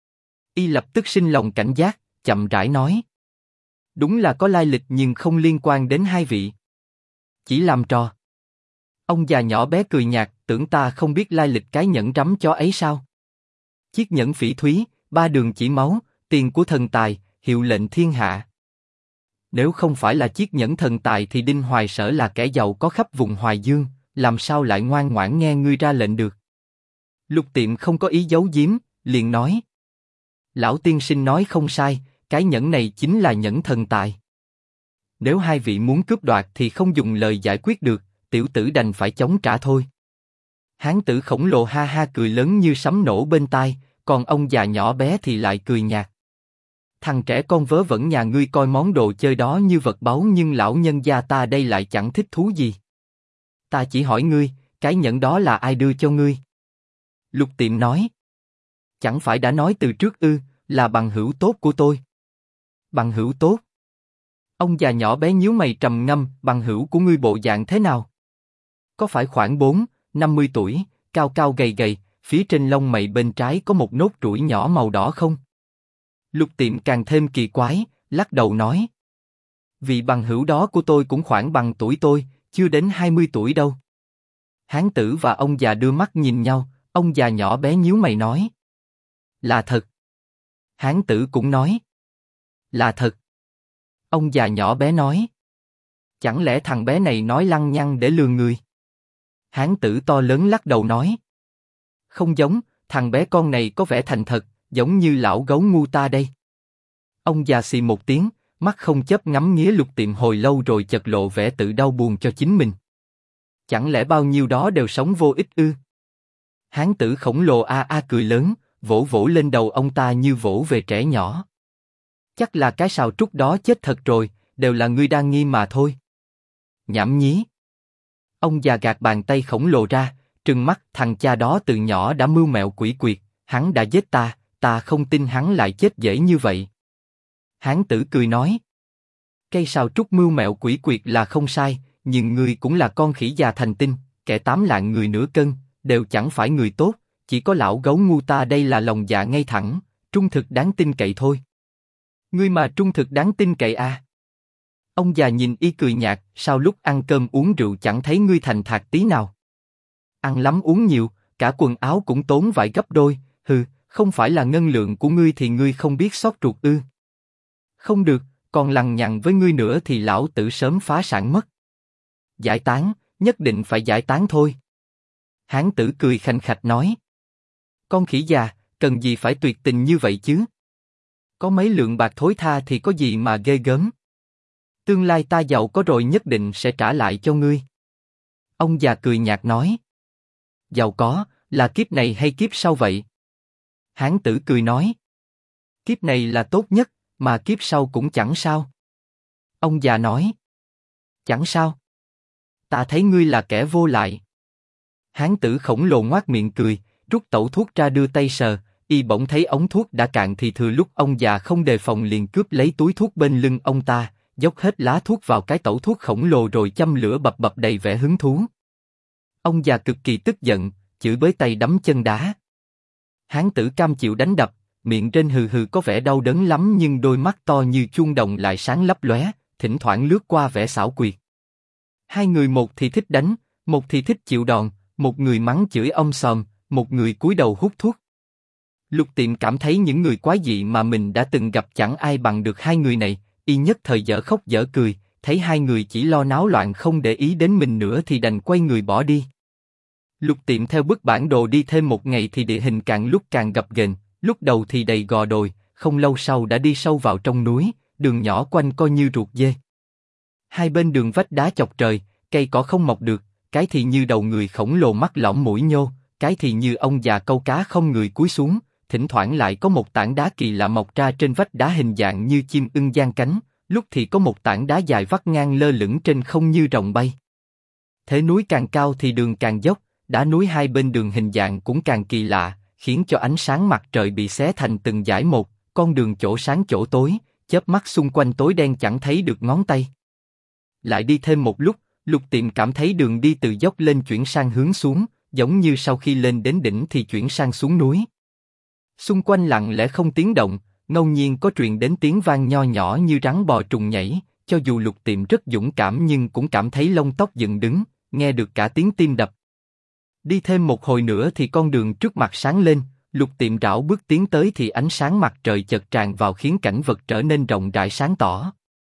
Y lập tức sinh lòng cảnh giác, chậm rãi nói. Đúng là có lai lịch nhưng không liên quan đến hai vị. Chỉ làm trò. Ông già nhỏ bé cười nhạt, tưởng ta không biết lai lịch cái nhẫn rắm chó ấy sao? Chiếc nhẫn phỉ thúy, 3 đường chỉ máu, tiền của thần tài, hiệu lệnh thiên hạ. Nếu không phải là chiếc nhẫn thần tài thì Đinh Hoài Sở là kẻ giàu có khắp vùng Hoài Dương, làm sao lại ngoan ngoãn nghe ngươi ra lệnh được? Lục Tiệm không có ý giấu giếm, liền nói. Lão tiên sinh nói không sai, cái nhẫn này chính là nhẫn thần tài. Nếu hai vị muốn cướp đoạt thì không dùng lời giải quyết được, tiểu tử đành phải chống trả thôi. Hán tử khổng lồ ha ha cười lớn như sấm nổ bên tai, còn ông già nhỏ bé thì lại cười nhạt. Thằng trẻ con vớ vẩn nhà ngươi coi món đồ chơi đó như vật báu nhưng lão nhân gia ta đây lại chẳng thích thú gì. Ta chỉ hỏi ngươi, cái nhẫn đó là ai đưa cho ngươi? Lục Tiệm nói. Chẳng phải đã nói từ trước ư, là bằng hữu tốt của tôi. Bằng hữu tốt? Ông già nhỏ bé nhíu mày trầm ngâm, bằng hữu của ngươi bộ dạng thế nào? Có phải khoảng 40-50 tuổi, cao cao gầy gầy, phía trên lông mày bên trái có một nốt ruồi nhỏ màu đỏ không? Lục Tiệm càng thêm kỳ quái, lắc đầu nói. Vị bằng hữu đó của tôi cũng khoảng bằng tuổi tôi, chưa đến 20 tuổi đâu. Hán tử và ông già đưa mắt nhìn nhau, ông già nhỏ bé nhíu mày nói. Là thật. Hán tử cũng nói. Là thật. Ông già nhỏ bé nói. Chẳng lẽ thằng bé này nói lăng nhăng để lừa người? Hán tử to lớn lắc đầu nói. Không giống, thằng bé con này có vẻ thành thật, giống như lão gấu ngu ta đây. Ông già xì một tiếng, mắt không chớp ngắm nghía Lục Tiệm hồi lâu rồi chợt lộ vẻ tự đau buồn cho chính mình. Chẳng lẽ bao nhiêu đó đều sống vô ích ư? Hán tử khổng lồ a a cười lớn, vỗ vỗ lên đầu ông ta như vỗ về trẻ nhỏ. Chắc là cái sào trúc đó chết thật rồi, đều là ngươi đang nghi mà thôi. Nhảm nhí. Ông già gạt bàn tay khổng lồ ra, trừng mắt, thằng cha đó từ nhỏ đã mưu mẹo quỷ quyệt, hắn đã giết ta, ta không tin hắn lại chết dễ như vậy. Hán tử cười nói. Cây sào trúc mưu mẹo quỷ quyệt là không sai, nhưng ngươi cũng là con khỉ già thành tinh, kẻ 8 lạng người nửa cân, đều chẳng phải người tốt, chỉ có lão gấu ngu ta đây là lòng dạ ngay thẳng, trung thực đáng tin cậy thôi. Ngươi mà trung thực đáng tin cậy à? Ông già nhìn y cười nhạt, sao lúc ăn cơm uống rượu chẳng thấy ngươi thành thạc tí nào? Ăn lắm uống nhiều, cả quần áo cũng tốn vải gấp đôi, hừ, không phải là ngân lượng của ngươi thì ngươi không biết xót ruột ư? Không được, còn lằng nhằng với ngươi nữa thì lão tử sớm phá sản mất. Giải tán, nhất định phải giải tán thôi. Hán tử cười khanh khách nói. Con khỉ già, cần gì phải tuyệt tình như vậy chứ? Có mấy lượng bạc thối tha thì có gì mà ghê gớm? Tương lai ta giàu có rồi nhất định sẽ trả lại cho ngươi. Ông già cười nhạt nói. Giàu có, là kiếp này hay kiếp sau vậy? Hán tử cười nói. Kiếp này là tốt nhất, mà kiếp sau cũng chẳng sao. Ông già nói. Chẳng sao. Ta thấy ngươi là kẻ vô lại. Hán tử khổng lồ ngoác miệng cười, rút tẩu thuốc ra đưa tay sờ, y bỗng thấy ống thuốc đã cạn thì thừa lúc ông già không đề phòng liền cướp lấy túi thuốc bên lưng ông ta, dốc hết lá thuốc vào cái tẩu thuốc khổng lồ rồi châm lửa bập bập đầy vẻ hứng thú. Ông già cực kỳ tức giận, chửi bới tay đấm chân đá. Hán tử cam chịu đánh đập, miệng trên hừ hừ có vẻ đau đớn lắm nhưng đôi mắt to như chuông đồng lại sáng lấp lóe, thỉnh thoảng lướt qua vẻ xảo quyệt. Hai người một thì thích đánh, một thì thích chịu đòn, một người mắng chửi om sòm, một người cúi đầu hút thuốc. Lục Tiệm cảm thấy những người quái dị mà mình đã từng gặp chẳng ai bằng được hai người này, y nhất thời dở khóc dở cười, thấy hai người chỉ lo náo loạn không để ý đến mình nữa thì đành quay người bỏ đi. Lục Tiệm theo bức bản đồ đi thêm một ngày thì địa hình càng lúc càng gập ghềnh, lúc đầu thì đầy gò đồi, không lâu sau đã đi sâu vào trong núi, đường nhỏ quanh co như ruột dê. Hai bên đường vách đá chọc trời, cây cỏ không mọc được, cái thì như đầu người khổng lồ mắt lõm mũi nhô, cái thì như ông già câu cá không người cúi xuống, thỉnh thoảng lại có một tảng đá kỳ lạ mọc ra trên vách đá hình dạng như chim ưng giang cánh, lúc thì có một tảng đá dài vắt ngang lơ lửng trên không như rồng bay. Thế núi càng cao thì đường càng dốc, đá núi hai bên đường hình dạng cũng càng kỳ lạ, khiến cho ánh sáng mặt trời bị xé thành từng dải một, con đường chỗ sáng chỗ tối, chớp mắt xung quanh tối đen chẳng thấy được ngón tay. Lại đi thêm một lúc, Lục Tiệm cảm thấy đường đi từ dốc lên chuyển sang hướng xuống, giống như sau khi lên đến đỉnh thì chuyển sang xuống núi. Xung quanh lặng lẽ không tiếng động, ngẫu nhiên có truyền đến tiếng vang nho nhỏ như rắn bò trùng nhảy, cho dù Lục Tiệm rất dũng cảm nhưng cũng cảm thấy lông tóc dựng đứng, nghe được cả tiếng tim đập. Đi thêm một hồi nữa thì con đường trước mặt sáng lên, Lục Tiệm rảo bước tiến tới thì ánh sáng mặt trời chợt tràn vào khiến cảnh vật trở nên rộng rãi sáng tỏ.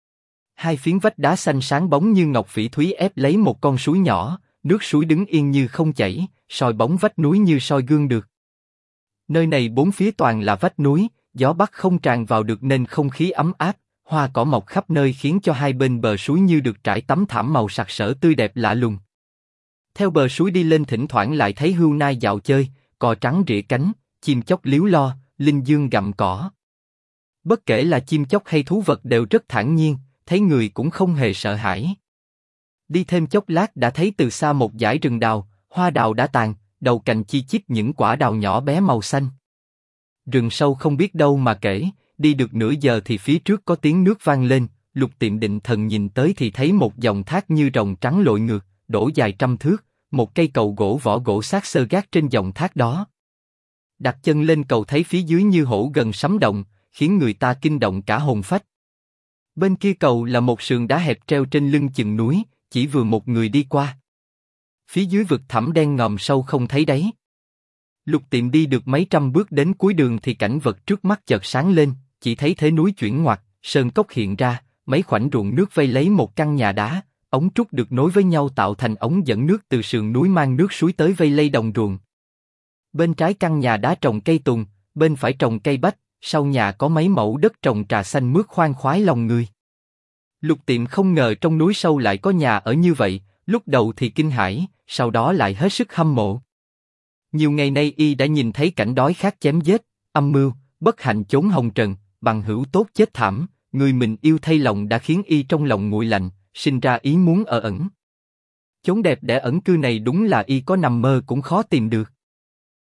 Hai phiến vách đá xanh sáng bóng như ngọc phỉ thúy ép lấy một con suối nhỏ, nước suối đứng yên như không chảy, soi bóng vách núi như soi gương được. Nơi này bốn phía toàn là vách núi, gió bắc không tràn vào được nên không khí ấm áp, hoa cỏ mọc khắp nơi khiến cho hai bên bờ suối như được trải tấm thảm màu sặc sỡ tươi đẹp lạ lùng. Theo bờ suối đi lên thỉnh thoảng lại thấy hươu nai dạo chơi, cò trắng rỉa cánh, chim chóc líu lo, linh dương gặm cỏ. Bất kể là chim chóc hay thú vật đều rất thản nhiên, thấy người cũng không hề sợ hãi. Đi thêm chốc lát đã thấy từ xa một dải rừng đào, hoa đào đã tàn, đầu cành chi chít những quả đào nhỏ bé màu xanh. Rừng sâu không biết đâu mà kể, đi được nửa giờ thì phía trước có tiếng nước vang lên, Lục Tiệm định thần nhìn tới thì thấy một dòng thác như rồng trắng lội ngược, đổ dài trăm thước, một cây cầu gỗ vỏ gỗ xác xơ gác trên dòng thác đó. Đặt chân lên cầu thấy phía dưới như hổ gần sấm động, khiến người ta kinh động cả hồn phách. Bên kia cầu là một sườn đá hẹp treo trên lưng chừng núi, chỉ vừa một người đi qua. Phía dưới vực thẳm đen ngòm sâu không thấy đáy. Lục Tiệm đi được mấy trăm bước đến cuối đường thì cảnh vật trước mắt chợt sáng lên, chỉ thấy thế núi chuyển ngoặt, sơn cốc hiện ra, mấy khoảnh ruộng nước vây lấy một căn nhà đá, ống trúc được nối với nhau tạo thành ống dẫn nước từ sườn núi mang nước suối tới vây lấy đồng ruộng. Bên trái căn nhà đá trồng cây tùng, bên phải trồng cây bách, sau nhà có mấy mẫu đất trồng trà xanh mướt khoan khoái lòng người. Lục Tiệm không ngờ trong núi sâu lại có nhà ở như vậy, lúc đầu thì kinh hãi, sau đó lại hết sức hâm mộ. Nhiều ngày nay y đã nhìn thấy cảnh đói khát chém giết, âm mưu, bất hạnh chốn hồng trần, bằng hữu tốt chết thảm, người mình yêu thay lòng đã khiến y trong lòng nguội lạnh, sinh ra ý muốn ở ẩn. Chốn đẹp để ẩn cư này đúng là y có nằm mơ cũng khó tìm được.